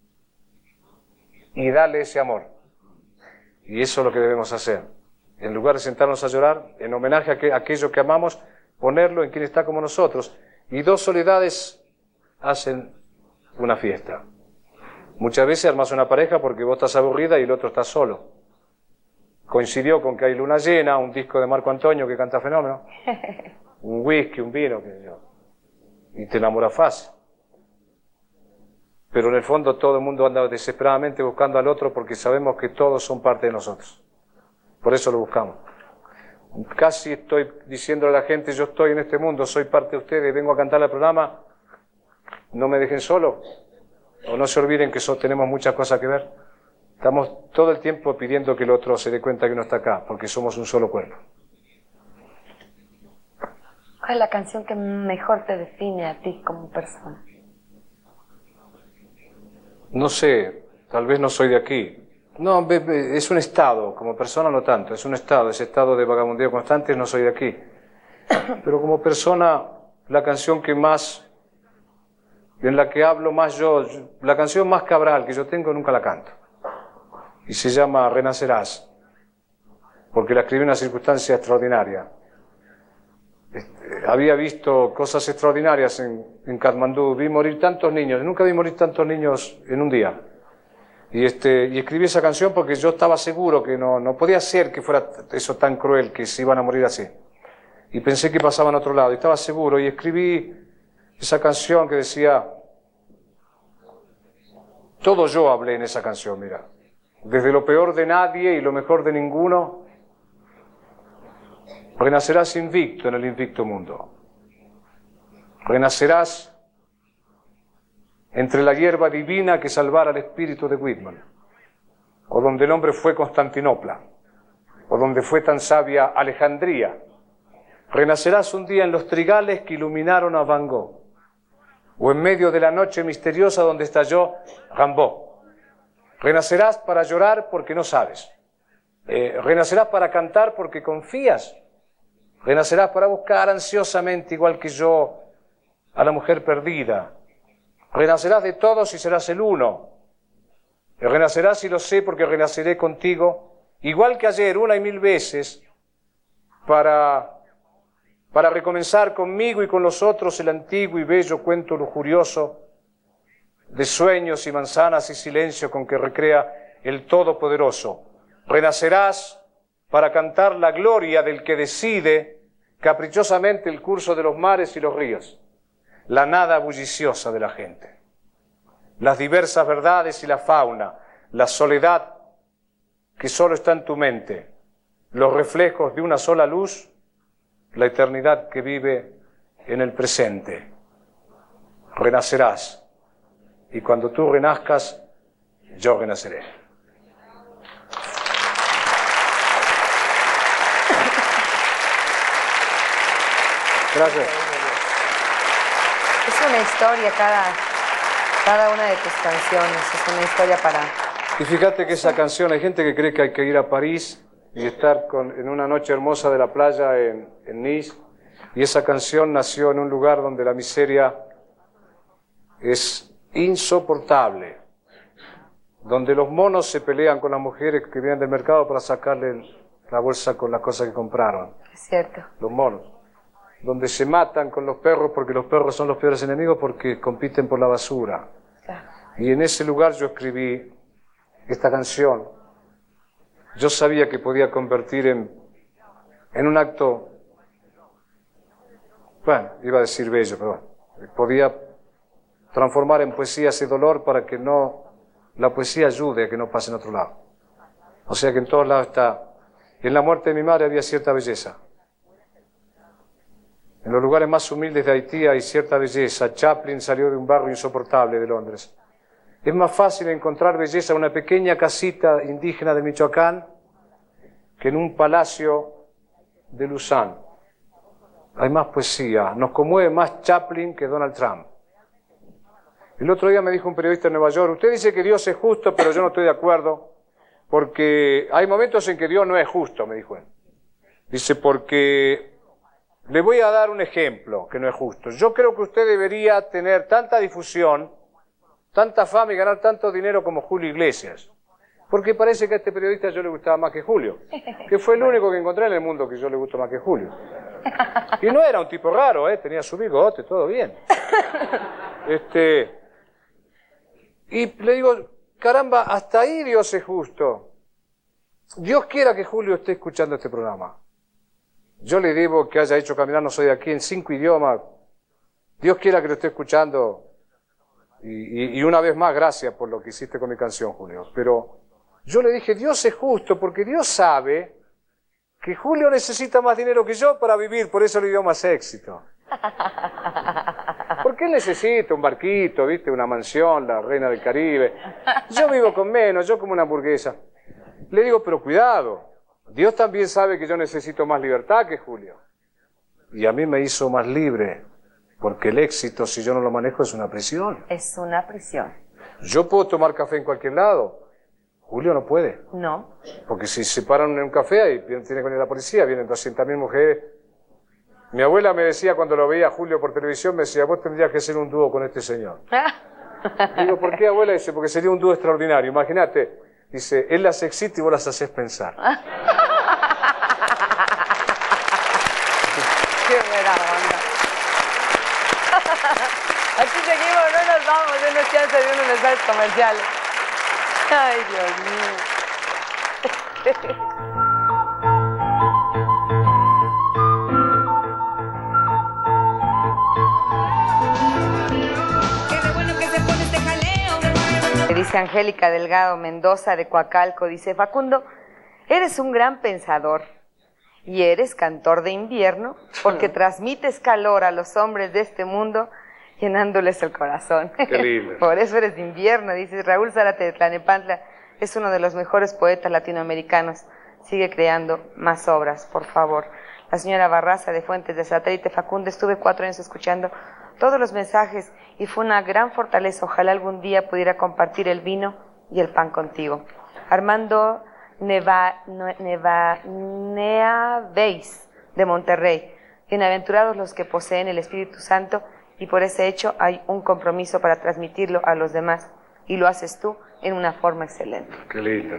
y dale ese amor. Y eso es lo que debemos hacer. En lugar de sentarnos a llorar, en homenaje a, que, a aquello que amamos, ponerlo en quien está como nosotros. Y dos soledades hacen una fiesta. Muchas veces armas una pareja porque vos estás aburrida y el otro está solo. Coincidió con que hay luna llena, un disco de Marco Antonio que canta fenómeno, un whisky, un vino, qué sé yo, y te enamoras fácil. Pero en el fondo todo el mundo anda desesperadamente buscando al otro porque sabemos que todos son parte de nosotros. Por eso lo buscamos. Casi estoy diciéndole a la gente, yo estoy en este mundo, soy parte de ustedes, vengo a cantar el programa, no me dejen solo, o no se olviden que so, tenemos muchas cosas que ver. Estamos todo el tiempo pidiendo que el otro se dé cuenta que uno está acá, porque somos un solo cuerpo. ¿Cuál es la canción que mejor te define a ti como persona? No sé, tal vez no soy de aquí. No, es un estado, como persona no tanto, es un estado, ese estado de vagabundeo constante, no soy de aquí. Pero como persona, la canción que más, en la que hablo más yo, la canción más cabral que yo tengo nunca la canto. Y se llama Renacerás, porque la escribí en una circunstancia extraordinaria. Este, había visto cosas extraordinarias en, en Katmandú, vi morir tantos niños, nunca vi morir tantos niños en un día. Y, este, y escribí esa canción porque yo estaba seguro que no, no podía ser que fuera eso tan cruel, que se iban a morir así. Y pensé que pasaban a otro lado, y estaba seguro, y escribí esa canción que decía, todo yo hablé en esa canción, mira, desde lo peor de nadie y lo mejor de ninguno, renacerás invicto en el invicto mundo. Renacerás entre la hierba divina que salvara al espíritu de Whitman, o donde el hombre fue Constantinopla, o donde fue tan sabia Alejandría. Renacerás un día en los trigales que iluminaron a Van Gogh, o en medio de la noche misteriosa donde estalló Rimbaud. Renacerás para llorar porque no sabes. Eh, renacerás para cantar porque confías. Renacerás para buscar ansiosamente, igual que yo, a la mujer perdida. Renacerás de todos y serás el uno. Renacerás y lo sé porque renaceré contigo, igual que ayer, una y mil veces, para, para recomenzar conmigo y con los otros el antiguo y bello cuento lujurioso de sueños y manzanas y silencio con que recrea el Todopoderoso. Renacerás para cantar la gloria del que decide caprichosamente el curso de los mares y los ríos, la nada bulliciosa de la gente, las diversas verdades y la fauna, la soledad que solo está en tu mente, los reflejos de una sola luz, la eternidad que vive en el presente. Renacerás, y cuando tú renazcas, yo renaceré. Gracias. Es una historia cada, cada una de tus canciones, es una historia para... Y fíjate que esa canción, hay gente que cree que hay que ir a París y estar con, en una noche hermosa de la playa en, en Nice, y esa canción nació en un lugar donde la miseria es insoportable, donde los monos se pelean con las mujeres que vienen del mercado para sacarle la bolsa con las cosas que compraron. Es cierto. Los monos. Donde se matan con los perros porque los perros son los peores enemigos porque compiten por la basura. Claro. Y en ese lugar yo escribí esta canción. Yo sabía que podía convertir en, en un acto, bueno, iba a decir bello, pero bueno, podía transformar en poesía ese dolor para que no, la poesía ayude a que no pase en otro lado. O sea que en todos lados está, en la muerte de mi madre había cierta belleza. En los lugares más humildes de Haití hay cierta belleza. Chaplin salió de un barrio insoportable de Londres. Es más fácil encontrar belleza en una pequeña casita indígena de Michoacán que en un palacio de Lausanne hay más poesía, nos conmueve más Chaplin que Donald Trump. El otro día me dijo un periodista en Nueva York, usted dice que Dios es justo, pero yo no estoy de acuerdo, porque hay momentos en que Dios no es justo, me dijo él. Dice, porque le voy a dar un ejemplo que no es justo. Yo creo que usted debería tener tanta difusión, tanta fama y ganar tanto dinero como Julio Iglesias. Porque parece que a este periodista yo le gustaba más que Julio, que fue el único que encontré en el mundo que yo le gustó más que Julio. Y no era un tipo raro, ¿eh? Tenía su bigote, todo bien. Este, y le digo, caramba, hasta ahí Dios es justo. Dios quiera que Julio esté escuchando este programa. Yo le debo que haya hecho Caminar No Soy de Aquí en cinco idiomas. Dios quiera que lo esté escuchando. Y, y, y una vez más, gracias por lo que hiciste con mi canción, Julio. Pero yo le dije, Dios es justo, porque Dios sabe que Julio necesita más dinero que yo para vivir, por eso le dio más éxito. Porque él necesita un barquito, ¿viste? Una mansión, la reina del Caribe. Yo vivo con menos, yo como una hamburguesa. Le digo, pero cuidado, Dios también sabe que yo necesito más libertad que Julio. Y a mí me hizo más libre, porque el éxito, si yo no lo manejo, es una prisión. Es una prisión. Yo puedo tomar café en cualquier lado. Julio no puede. No. Porque si se paran en un café, ahí tiene que venir la policía, vienen doscientas mil mujeres. Mi abuela me decía cuando lo veía a Julio por televisión, me decía, vos tendrías que hacer un dúo con este señor. Digo, ¿por qué, abuela? Dice, porque sería un dúo extraordinario. Imagínate, dice, él las excita y vos las haces pensar. Qué buena onda. Aquí seguimos, no nos vamos, denos chance de unos mensajes comerciales. Ay, Dios mío. Qué re bueno que se pone este jaleo. Le dice Angélica Delgado Mendoza de Coacalco, dice, Facundo, eres un gran pensador y eres cantor de invierno porque transmites calor a los hombres de este mundo llenándoles el corazón. Qué lindo. Por eso eres de invierno, dice Raúl Zárate de Tlalnepantla, es uno de los mejores poetas latinoamericanos. Sigue creando más obras, por favor. La señora Barraza de Fuentes de Satélite, Facundo, estuve cuatro años escuchando todos los mensajes y fue una gran fortaleza. Ojalá algún día pudiera compartir el vino y el pan contigo. Armando Neva, Neva, Nea Beis de Monterrey. Bienaventurados los que poseen el Espíritu Santo y por ese hecho hay un compromiso para transmitirlo a los demás y lo haces tú en una forma excelente. Qué lindo.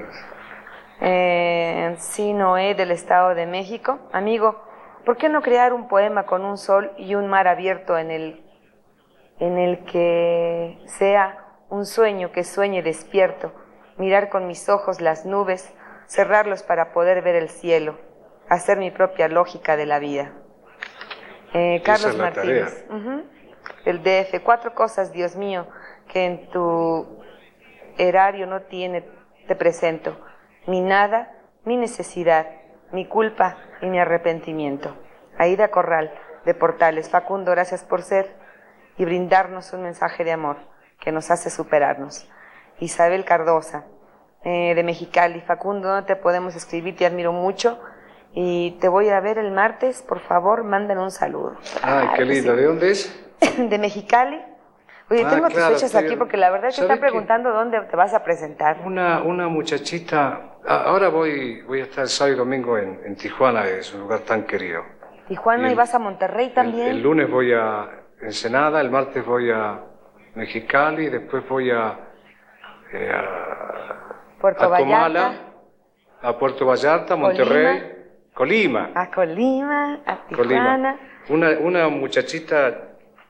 Eh, sí, Noé del Estado de México. Amigo, ¿por qué no crear un poema con un sol y un mar abierto en el, en el que sea un sueño que sueñe despierto, mirar con mis ojos las nubes, cerrarlos para poder ver el cielo, hacer mi propia lógica de la vida? Eh, Carlos Esa es la Martínez, uh-huh. El D F, cuatro cosas, Dios mío, que en tu erario no tiene, te presento: mi nada, mi necesidad, mi culpa y mi arrepentimiento. Aida Corral, de Portales. Facundo, gracias por ser y brindarnos un mensaje de amor que nos hace superarnos. Isabel Cardosa, eh, de Mexicali. Facundo, ¿dónde te podemos escribir? Te admiro mucho y te voy a ver el martes. Por favor, manden un saludo. Ay, qué lindo. Sí. ¿De dónde es? De Mexicali. Oye, ah, tengo claro, tus fechas aquí bien. Porque la verdad es que están preguntando que dónde te vas a presentar. Una, una muchachita, ahora voy, voy a estar el sábado y domingo en, en Tijuana, es un lugar tan querido. Tijuana, y, el, y vas a Monterrey también. El, el lunes voy a Ensenada, el martes voy a Mexicali, después voy a, eh, a Puerto a Vallarta, Comala, a Puerto Vallarta, Monterrey, Colima. A Colima, a Tijuana. Colima. Una, una muchachita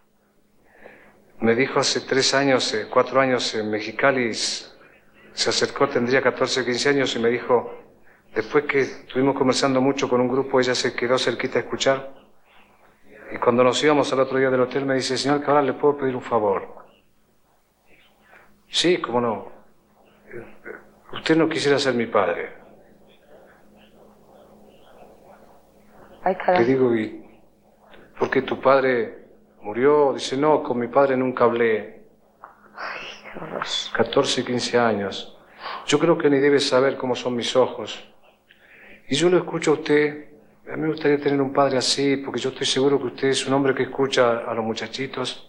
me dijo hace tres años, eh, cuatro años en Mexicali, se acercó, tendría catorce, quince años y me dijo, después que estuvimos conversando mucho con un grupo, ella se quedó cerquita a escuchar y cuando nos íbamos al otro día del hotel me dice, señor Cabral, ¿le puedo pedir un favor? Sí, cómo no. Usted no quisiera ser mi padre. Ay, caray. Le digo, ¿y por qué tu padre murió? Dice, no, con mi padre nunca hablé. Ay, qué horror. catorce, quince años. Yo creo que ni debes saber cómo son mis ojos. Y yo lo escucho a usted, a mí me gustaría tener un padre así, porque yo estoy seguro que usted es un hombre que escucha a los muchachitos.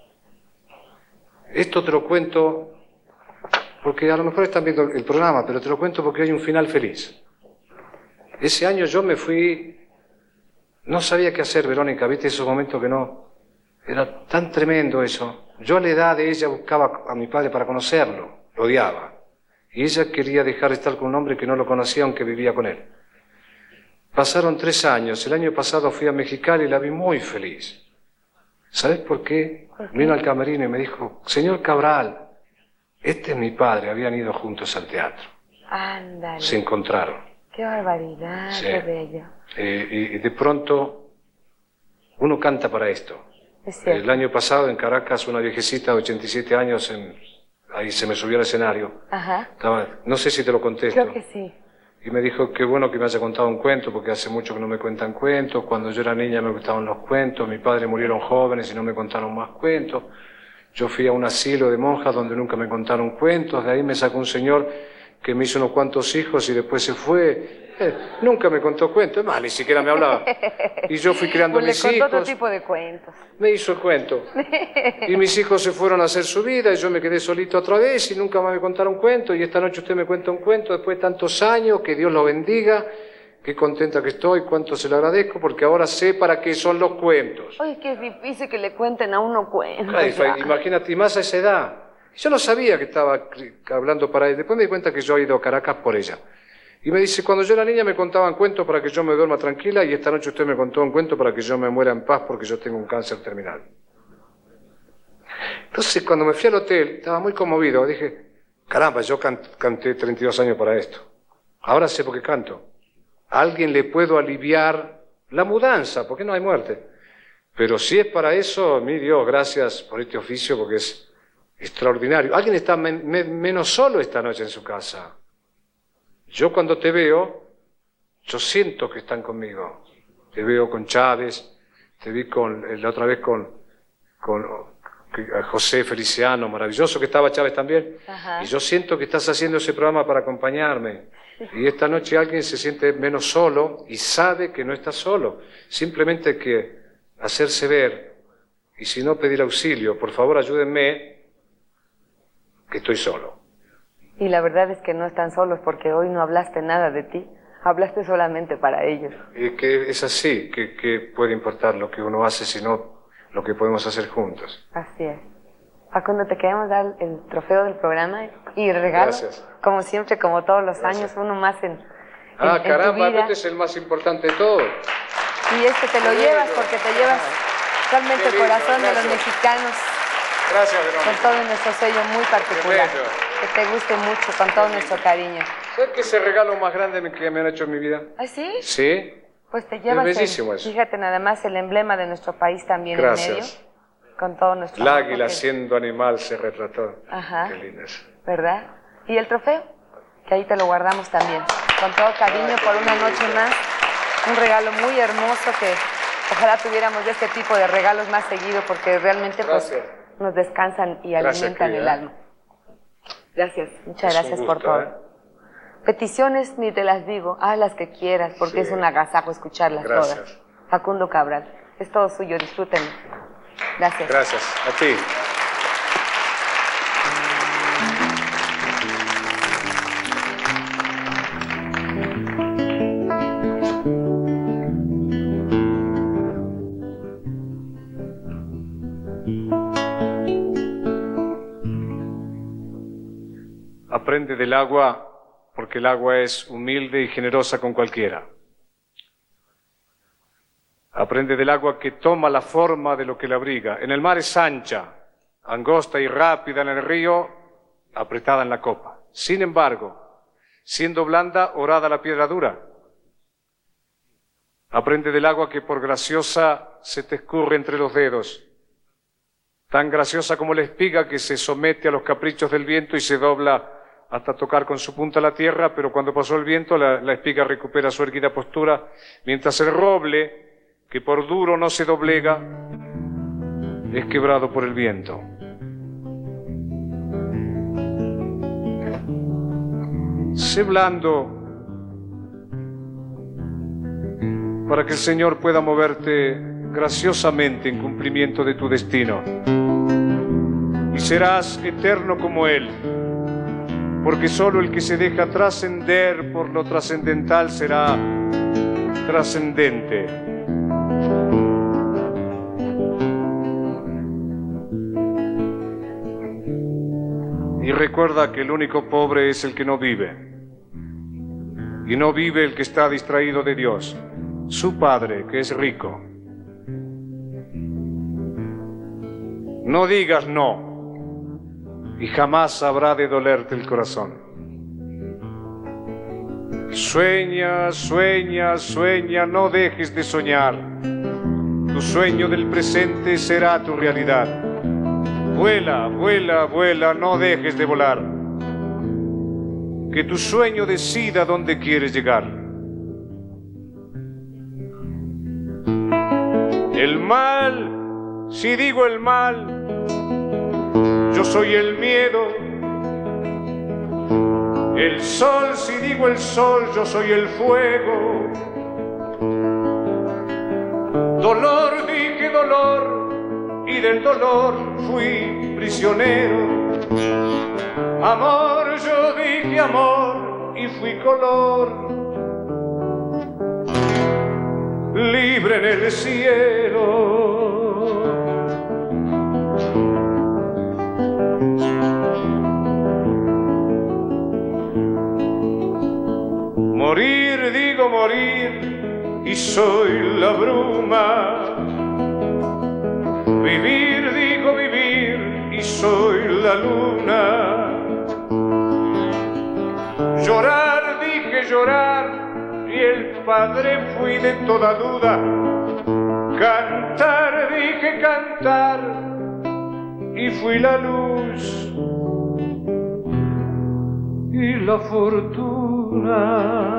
Esto te lo cuento porque a lo mejor están viendo el programa, pero te lo cuento porque hay un final feliz. Ese año yo me fui, no sabía qué hacer, Verónica, ¿viste esos momentos que no? Era tan tremendo eso. Yo a la edad de ella buscaba a mi padre para conocerlo, lo odiaba. Y ella quería dejar de estar con un hombre que no lo conocía aunque vivía con él. Pasaron tres años, el año pasado fui a Mexicali y la vi muy feliz. ¿Sabes por qué? ¿Por qué? Vino al camerino y me dijo, señor Cabral, este es mi padre, habían ido juntos al teatro. Ándale. Se encontraron. Qué barbaridad, sí. Qué bello. Eh, y, y de pronto uno canta para esto. Es cierto. El año pasado en Caracas una viejecita de ochenta y siete años, en, ahí se me subió al escenario. Ajá. Estaba, no sé si te lo contesto. Creo que sí. Y me dijo, qué bueno que me haya contado un cuento, porque hace mucho que no me cuentan cuentos. Cuando yo era niña me gustaban los cuentos, mis padres murieron jóvenes y no me contaron más cuentos. Yo fui a un asilo de monjas donde nunca me contaron cuentos, de ahí me sacó un señor que me hizo unos cuantos hijos y después se fue. Eh, nunca me contó cuentos, es más, ni siquiera me hablaba. Y yo fui creando pues mis le contó hijos. otro tipo de cuentos. Me hizo el cuento. Y mis hijos se fueron a hacer su vida y yo me quedé solito otra vez y nunca más me contaron cuentos. Y esta noche usted me cuenta un cuento después de tantos años, que Dios lo bendiga. Qué contenta que estoy, cuánto se lo agradezco, porque ahora sé para qué son los cuentos. Oye, que es difícil que le cuenten a uno cuentos. Ay, imagínate, y más a esa edad. Yo no sabía que estaba hablando para él. Después me di cuenta que yo he ido a Caracas por ella. Y me dice, cuando yo era niña me contaban cuentos para que yo me duerma tranquila y esta noche usted me contó un cuento para que yo me muera en paz porque yo tengo un cáncer terminal. Entonces, cuando me fui al hotel, estaba muy conmovido. Dije, caramba, yo can canté treinta y dos años para esto. Ahora sé por qué canto. A alguien le puedo aliviar la mudanza, porque no hay muerte. Pero si es para eso, mi Dios, gracias por este oficio, porque es extraordinario. Alguien está men men menos solo esta noche en su casa. Yo cuando te veo, yo siento que están conmigo. Te veo con Chávez, te vi con, la otra vez con, con José Feliciano, maravilloso que estaba Chávez también. Ajá. Y yo siento que estás haciendo ese programa para acompañarme. Y esta noche alguien se siente menos solo y sabe que no está solo. Simplemente hay que hacerse ver y si no pedir auxilio. Por favor, ayúdenme, que estoy solo. Y la verdad es que no están solos porque hoy no hablaste nada de ti. Hablaste solamente para ellos. Y que es así, que, que puede importar lo que uno hace, sino lo que podemos hacer juntos. Así es. Facundo, te queremos dar el trofeo del programa y el regalo. Gracias. Como siempre, como todos los Gracias. años, uno más en, en Ah, en caramba, tu vida. este es el más importante de todo. Y este te lo Qué llevas lindo. porque te llevas realmente Qué el lindo, corazón de los gracias. mexicanos Gracias, Verónica. con todo nuestro sello muy particular. Qué bello. Que te guste mucho, con todo nuestro cariño. ¿Sabes qué es el regalo más grande que me han hecho en mi vida? ¿Ah, sí? Sí. Pues te llevas, Es el- bellísimo eso. fíjate nada más, el emblema de nuestro país también Gracias. en medio. Con todo nuestro El amor, águila porque- siendo animal se retrató. Ajá. Qué lindo es. ¿Verdad? ¿Y el trofeo? Que ahí te lo guardamos también. Con todo cariño Ah, qué por una lindo. noche más. Un regalo muy hermoso que ojalá tuviéramos de este tipo de regalos más seguido porque realmente pues, Gracias. nos descansan y Gracias, alimentan el querida. alma. Gracias. Muchas Es un gracias por gusto, todo. ¿eh? Peticiones ni te las digo, haz las que quieras porque Sí. es un agasajo escucharlas Gracias. todas. Facundo Cabral, es todo suyo, disfrútenlo. Gracias. Gracias. A ti. Aprende del agua porque el agua es humilde y generosa con cualquiera. Aprende del agua que toma la forma de lo que la abriga. En el mar es ancha, angosta y rápida, en el río apretada en la copa. Sin embargo, siendo blanda, orada la piedra dura. Aprende del agua que por graciosa se te escurre entre los dedos, tan graciosa como la espiga que se somete a los caprichos del viento y se dobla hasta tocar con su punta la tierra, pero cuando pasó el viento la, la espiga recupera su erguida postura, mientras el roble, que por duro no se doblega, es quebrado por el viento. Sé blando para que el Señor pueda moverte graciosamente en cumplimiento de tu destino. Y serás eterno como Él, porque solo el que se deja trascender por lo trascendental será trascendente. Y recuerda que el único pobre es el que no vive. Y no vive el que está distraído de Dios, su Padre, que es rico. No digas no, y jamás habrá de dolerte el corazón. Sueña, sueña, sueña, no dejes de soñar. Tu sueño del presente será tu realidad. Vuela, vuela, vuela, no dejes de volar. Que tu sueño decida dónde quieres llegar. El mal, si digo el mal, yo soy el miedo. El sol, si digo el sol, yo soy el fuego. Dolor, dije dolor, y del dolor fui prisionero. Amor, yo dije amor, y fui color. Libre en el cielo. Morir, digo morir, y soy la bruma. Vivir, digo vivir, y soy la luna. Llorar, dije llorar, y el padre fui de toda duda. Cantar, dije cantar, y fui la luz y la fortuna.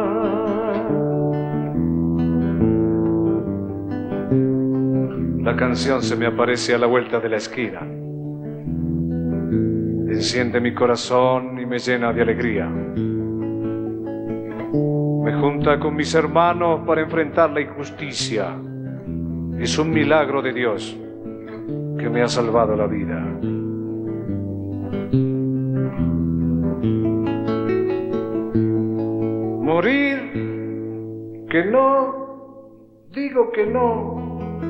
La canción se me aparece a la vuelta de la esquina. Enciende mi corazón y me llena de alegría. Me junta con mis hermanos para enfrentar la injusticia. Es un milagro de Dios que me ha salvado la vida. Morir, que no, digo que no.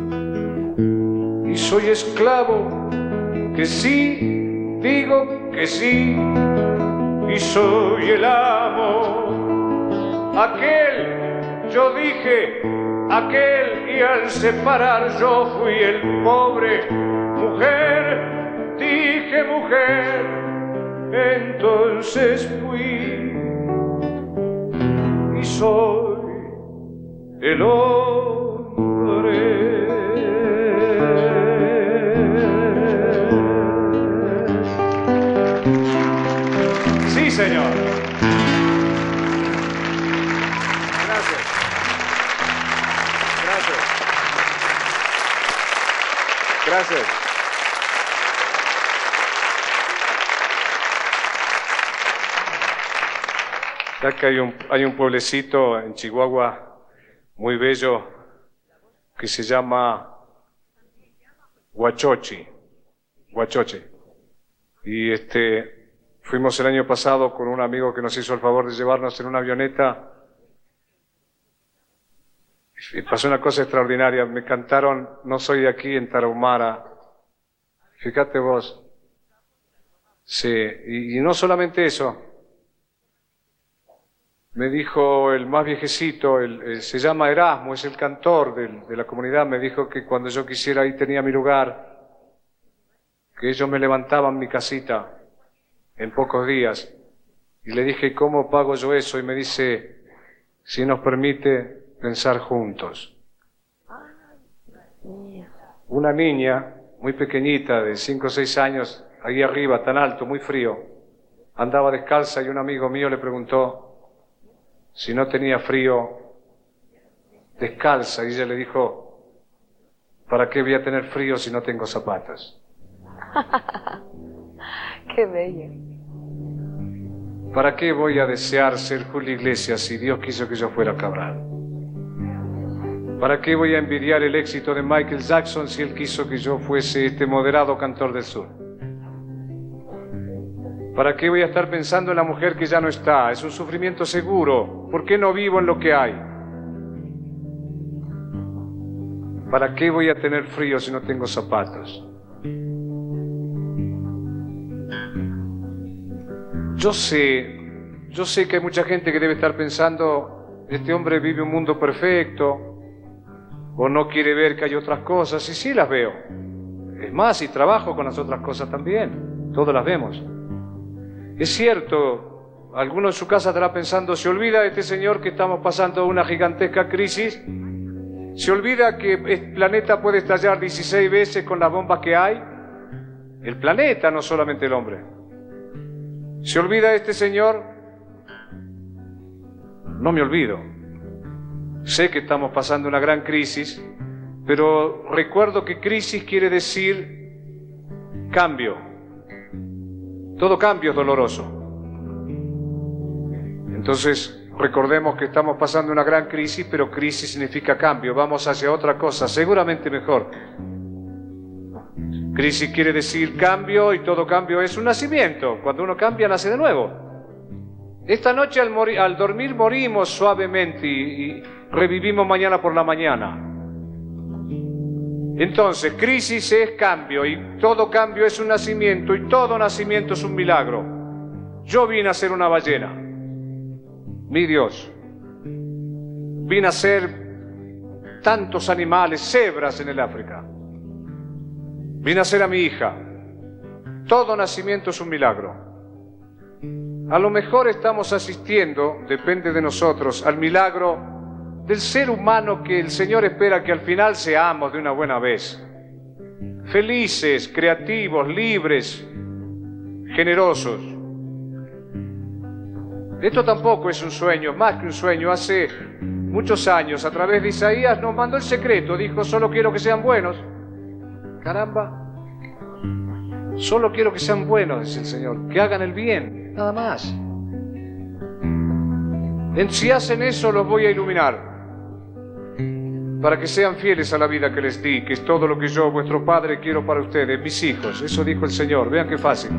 Y soy esclavo, que sí, digo que sí. Y soy el amo, aquel, yo dije, aquel. Y al separar yo fui el pobre. Mujer, dije mujer, entonces fui. Y soy el hombre. Sí, señor. Gracias. Gracias. Gracias. Acá hay un, hay un pueblecito en Chihuahua muy bello que se llama Huachochi. Huachochi. Y este, fuimos el año pasado con un amigo que nos hizo el favor de llevarnos en una avioneta. Y pasó una cosa extraordinaria. Me cantaron No soy de aquí en Tarahumara. Fíjate vos. Sí, y, y no solamente eso. Me dijo el más viejecito, el, el, se llama Erasmo, es el cantor del, de la comunidad, me dijo que cuando yo quisiera ahí tenía mi lugar, que ellos me levantaban mi casita en pocos días. Y le dije, ¿cómo pago yo eso? Y me dice, si nos permite pensar juntos. Una niña muy pequeñita, de cinco o seis años, ahí arriba, tan alto, muy frío, andaba descalza y un amigo mío le preguntó si no tenía frío descalza, y ella le dijo, ¿para qué voy a tener frío si no tengo zapatos? ¡Qué bello! ¿Para qué voy a desear ser Julio Iglesias si Dios quiso que yo fuera Cabral? ¿Para qué voy a envidiar el éxito de Michael Jackson si él quiso que yo fuese este moderado cantor del sur? ¿Para qué voy a estar pensando en la mujer que ya no está? Es un sufrimiento seguro. ¿Por qué no vivo en lo que hay? ¿Para qué voy a tener frío si no tengo zapatos? Yo sé, yo sé que hay mucha gente que debe estar pensando, este hombre vive un mundo perfecto, o no quiere ver que hay otras cosas, y sí las veo. Es más, y trabajo con las otras cosas también, todas las vemos. Es cierto, alguno en su casa estará pensando, ¿se olvida de este señor que estamos pasando una gigantesca crisis? ¿Se olvida que el planeta puede estallar dieciséis veces con las bombas que hay? El planeta, no solamente el hombre. ¿Se olvida de este señor? No me olvido. Sé que estamos pasando una gran crisis, pero recuerdo que crisis quiere decir cambio. Todo cambio es doloroso. Entonces, recordemos que estamos pasando una gran crisis, pero crisis significa cambio. Vamos hacia otra cosa, seguramente mejor. Crisis quiere decir cambio, y todo cambio es un nacimiento. Cuando uno cambia, nace de nuevo. Esta noche al, morir, al dormir morimos suavemente y, y revivimos mañana por la mañana. Entonces, crisis es cambio, y todo cambio es un nacimiento, y todo nacimiento es un milagro. Yo vine a ser una ballena, mi Dios. Vine a ser tantos animales, cebras en el África. Vine a ser a mi hija. Todo nacimiento es un milagro. A lo mejor estamos asistiendo, depende de nosotros, al milagro del ser humano que el Señor espera que al final seamos de una buena vez. Felices, creativos, libres, generosos. Esto tampoco es un sueño, más que un sueño. Hace muchos años, a través de Isaías, nos mandó el secreto. Dijo, solo quiero que sean buenos. Caramba, solo quiero que sean buenos, dice el Señor, que hagan el bien, nada más. En, si hacen eso, los voy a iluminar, para que sean fieles a la vida que les di, que es todo lo que yo, vuestro Padre, quiero para ustedes, mis hijos. Eso dijo el Señor, vean qué fácil.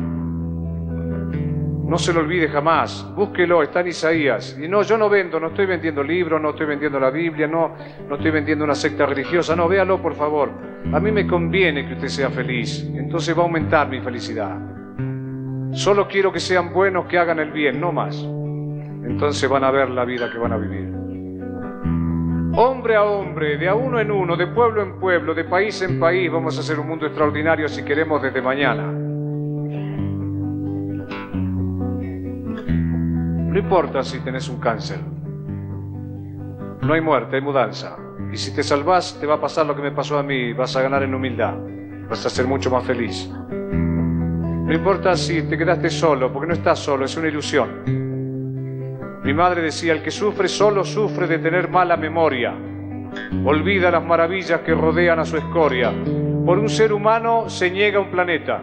No se lo olvide jamás, búsquelo, está en Isaías. Y no, yo no vendo, no estoy vendiendo libros, no estoy vendiendo la Biblia, no, no estoy vendiendo una secta religiosa, no, véalo por favor. A mí me conviene que usted sea feliz, entonces va a aumentar mi felicidad. Solo quiero que sean buenos, que hagan el bien, no más. Entonces van a ver la vida que van a vivir. Hombre a hombre, de a uno en uno, de pueblo en pueblo, de país en país, vamos a hacer un mundo extraordinario si queremos desde mañana. No importa si tenés un cáncer. No hay muerte, hay mudanza. Y si te salvás, te va a pasar lo que me pasó a mí. Vas a ganar en humildad. Vas a ser mucho más feliz. No importa si te quedaste solo, porque no estás solo, es una ilusión. Mi madre decía, el que sufre solo sufre de tener mala memoria. Olvida las maravillas que rodean a su escoria. Por un ser humano se niega un planeta.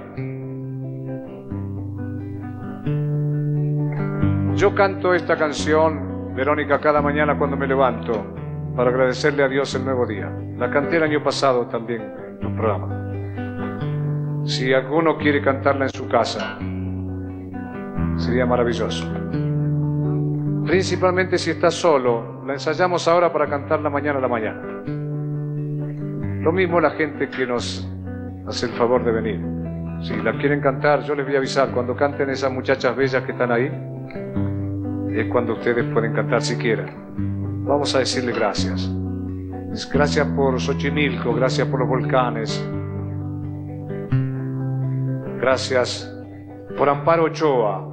Yo canto esta canción, Verónica, cada mañana cuando me levanto, para agradecerle a Dios el nuevo día. La canté el año pasado también en tu programa. Si alguno quiere cantarla en su casa, sería maravilloso. Principalmente si está solo, la ensayamos ahora para cantarla mañana a la mañana. Lo mismo la gente que nos hace el favor de venir. Si la quieren cantar, yo les voy a avisar, cuando canten esas muchachas bellas que están ahí, es cuando ustedes pueden cantar si quieren. Vamos a decirle gracias. Gracias por Xochimilco, gracias por los volcanes. Gracias por Amparo Ochoa.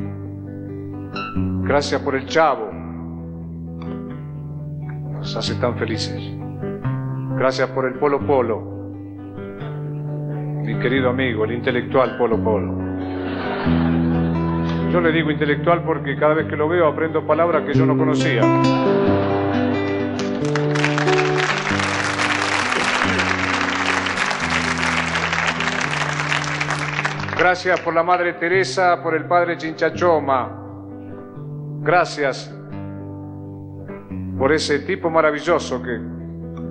Gracias por el Chavo. Nos hace tan felices. Gracias por el Polo Polo. Mi querido amigo, el intelectual Polo Polo. Yo le digo intelectual porque cada vez que lo veo aprendo palabras que yo no conocía. Gracias por la Madre Teresa, por el Padre Chinchachoma. Gracias por ese tipo maravilloso que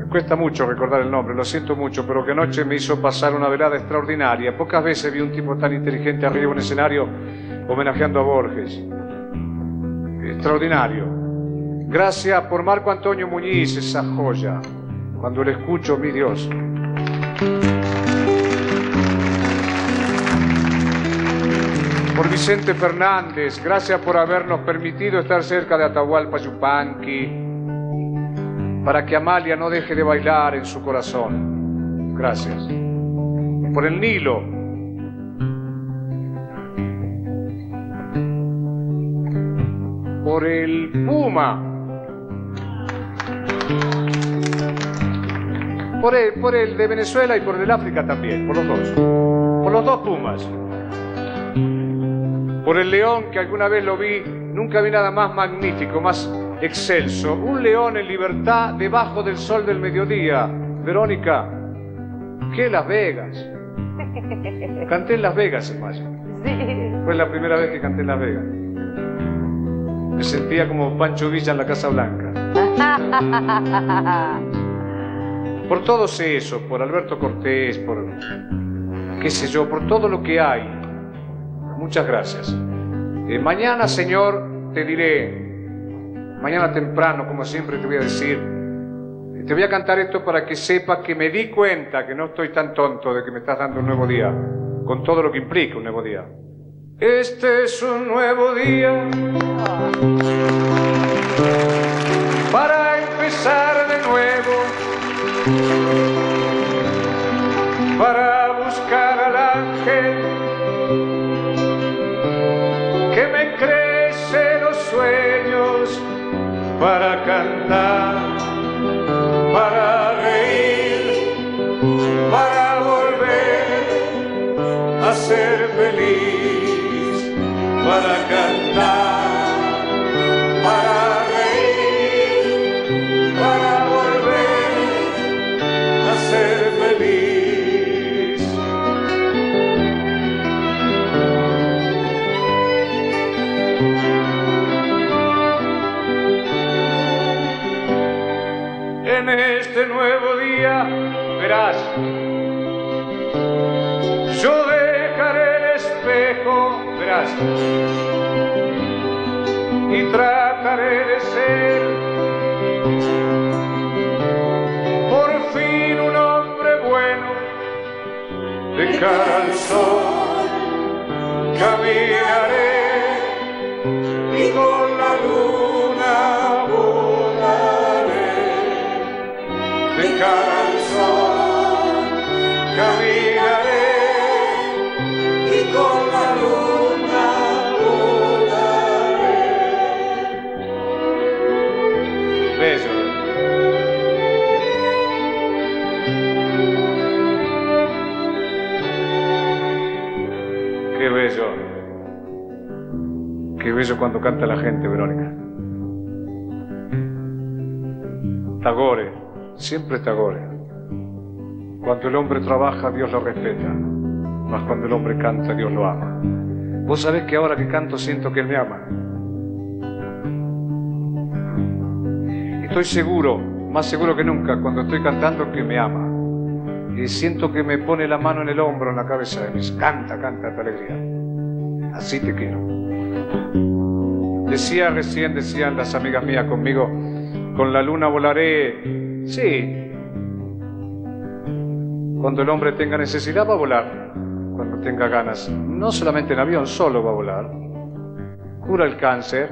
cuesta mucho recordar el nombre, lo siento mucho, pero que anoche me hizo pasar una velada extraordinaria. Pocas veces vi un tipo tan inteligente arriba de un escenario homenajeando a Borges. Extraordinario. Gracias por Marco Antonio Muñiz, esa joya. Cuando lo escucho, mi Dios. Por Vicente Fernández, gracias por habernos permitido estar cerca de Atahualpa Yupanqui, para que Amalia no deje de bailar en su corazón. Gracias. Por el Nilo. Por el Puma. Por el, por el de Venezuela y por el del África también, por los dos. Por los dos Pumas. Por el león, que alguna vez lo vi, nunca vi nada más magnífico, más excelso. Un león en libertad debajo del sol del mediodía. Verónica, ¿qué Las Vegas? Canté en Las Vegas en mayo. Sí. Fue la primera vez que canté en Las Vegas. Me sentía como Pancho Villa en la Casa Blanca. Por todos esos, por Alberto Cortés, por qué sé yo, por todo lo que hay. Muchas gracias. Eh, mañana, Señor, te diré, mañana temprano, como siempre te voy a decir, te voy a cantar esto para que sepas que me di cuenta que no estoy tan tonto de que me estás dando un nuevo día, con todo lo que implica un nuevo día. Este es un nuevo día para empezar de nuevo, para buscar al ángel que me crece los sueños, para cantar, para reír, para volver a ser feliz, para cantar, para reír, para volver a ser feliz. En este nuevo día verás, yo dejaré el espejo, verás, y trataré de ser por fin un hombre bueno. De cara al sol caminaré y con la luna volaré. De cara al sol caminaré y con la luna volaré. Bello. Qué bello. Qué bello cuando canta la gente, Verónica. Tagore. Siempre Tagore. Cuando el hombre trabaja, Dios lo respeta. Mas cuando el hombre canta, Dios lo ama. Vos sabés que ahora que canto siento que Él me ama. Estoy seguro, más seguro que nunca, cuando estoy cantando, que me ama. Y siento que me pone la mano en el hombro, en la cabeza de mis. Canta, canta tu alegría. Así te quiero. Decía recién, decían las amigas mías conmigo, con la luna volaré. Sí, cuando el hombre tenga necesidad va a volar, cuando tenga ganas, no solamente en avión, solo va a volar. Cura el cáncer,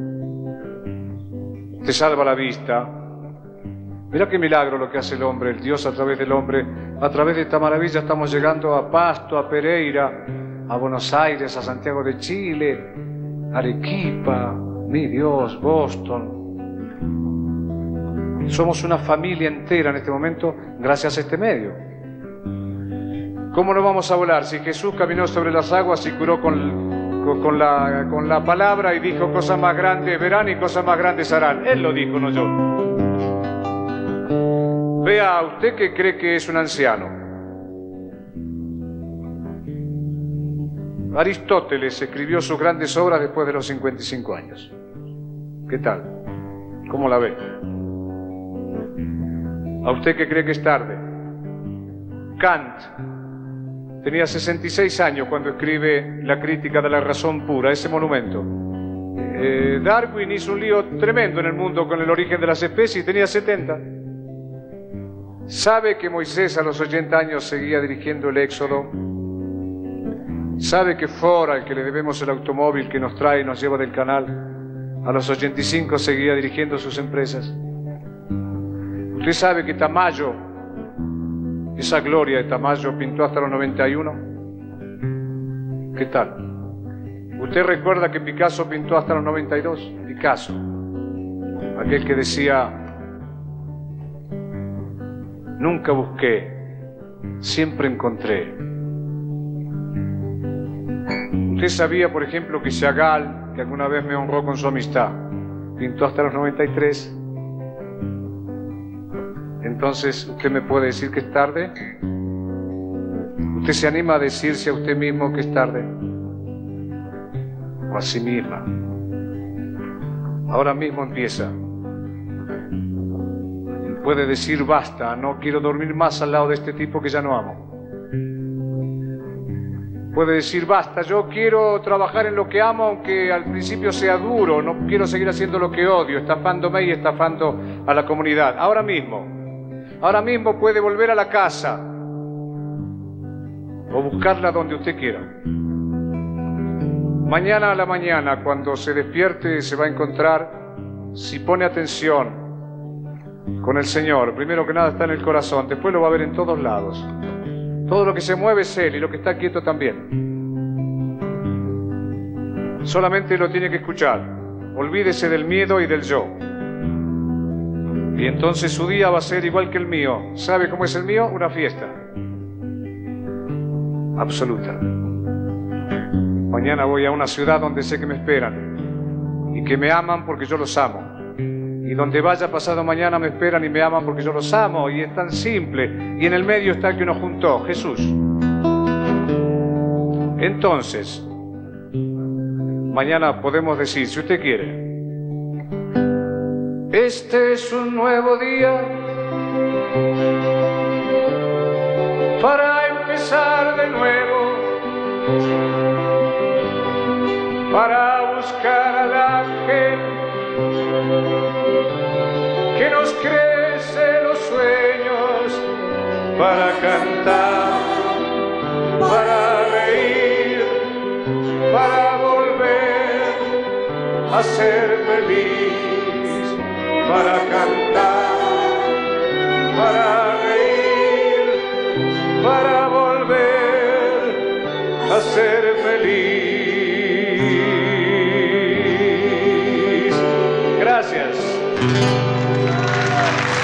te salva la vista. Mira qué milagro lo que hace el hombre, el Dios a través del hombre. A través de esta maravilla estamos llegando a Pasto, a Pereira, a Buenos Aires, a Santiago de Chile, Arequipa, mi Dios, Boston. Somos una familia entera en este momento gracias a este medio. ¿Cómo no vamos a volar si Jesús caminó sobre las aguas y curó con, con, con, la, con la palabra y dijo cosas más grandes verán y cosas más grandes harán? Él lo dijo, no yo. Vea, usted que cree que es un anciano. Aristóteles escribió sus grandes obras después de los cincuenta y cinco años. ¿Qué tal? ¿Cómo la ve? ¿A usted que cree que es tarde? Kant tenía sesenta y seis años cuando escribe La crítica de la razón pura, ese monumento. Eh, Darwin hizo un lío tremendo en el mundo con el origen de las especies y tenía setenta. ¿Sabe que Moisés a los ochenta años seguía dirigiendo el Éxodo? ¿Sabe que Ford, al que le debemos el automóvil que nos trae y nos lleva del canal, a los ochenta y cinco seguía dirigiendo sus empresas? ¿Usted sabe que Tamayo, esa gloria de Tamayo, pintó hasta los noventa y uno? ¿Qué tal? ¿Usted recuerda que Picasso pintó hasta los noventa y dos? Picasso, aquel que decía: nunca busqué, siempre encontré. ¿Usted sabía, por ejemplo, que Chagall, que alguna vez me honró con su amistad, pintó hasta los noventa y tres? Entonces, ¿usted me puede decir que es tarde? ¿Usted se anima a decirse a usted mismo que es tarde? O a sí misma. Ahora mismo empieza. Puede decir: basta, no quiero dormir más al lado de este tipo que ya no amo. Puede decir: basta, yo quiero trabajar en lo que amo, aunque al principio sea duro, no quiero seguir haciendo lo que odio, estafándome y estafando a la comunidad. Ahora mismo. Ahora mismo puede volver a la casa o buscarla donde usted quiera. Mañana a la mañana, cuando se despierte, se va a encontrar, si pone atención, con el Señor. Primero que nada está en el corazón, después lo va a ver en todos lados. Todo lo que se mueve es Él y lo que está quieto también. Solamente lo tiene que escuchar. Olvídese del miedo y del yo. Y entonces su día va a ser igual que el mío. ¿Sabe cómo es el mío? Una fiesta absoluta. Mañana voy a una ciudad donde sé que me esperan y que me aman porque yo los amo. Y donde vaya pasado mañana me esperan y me aman porque yo los amo. Y es tan simple. Y en el medio está el que nos juntó, Jesús. Entonces, mañana podemos decir, si usted quiere: este es un nuevo día para empezar de nuevo, para buscar al ángel que nos crece los sueños, para cantar, para reír, para volver a ser feliz, para cantar, para reír, para volver a ser feliz. Gracias.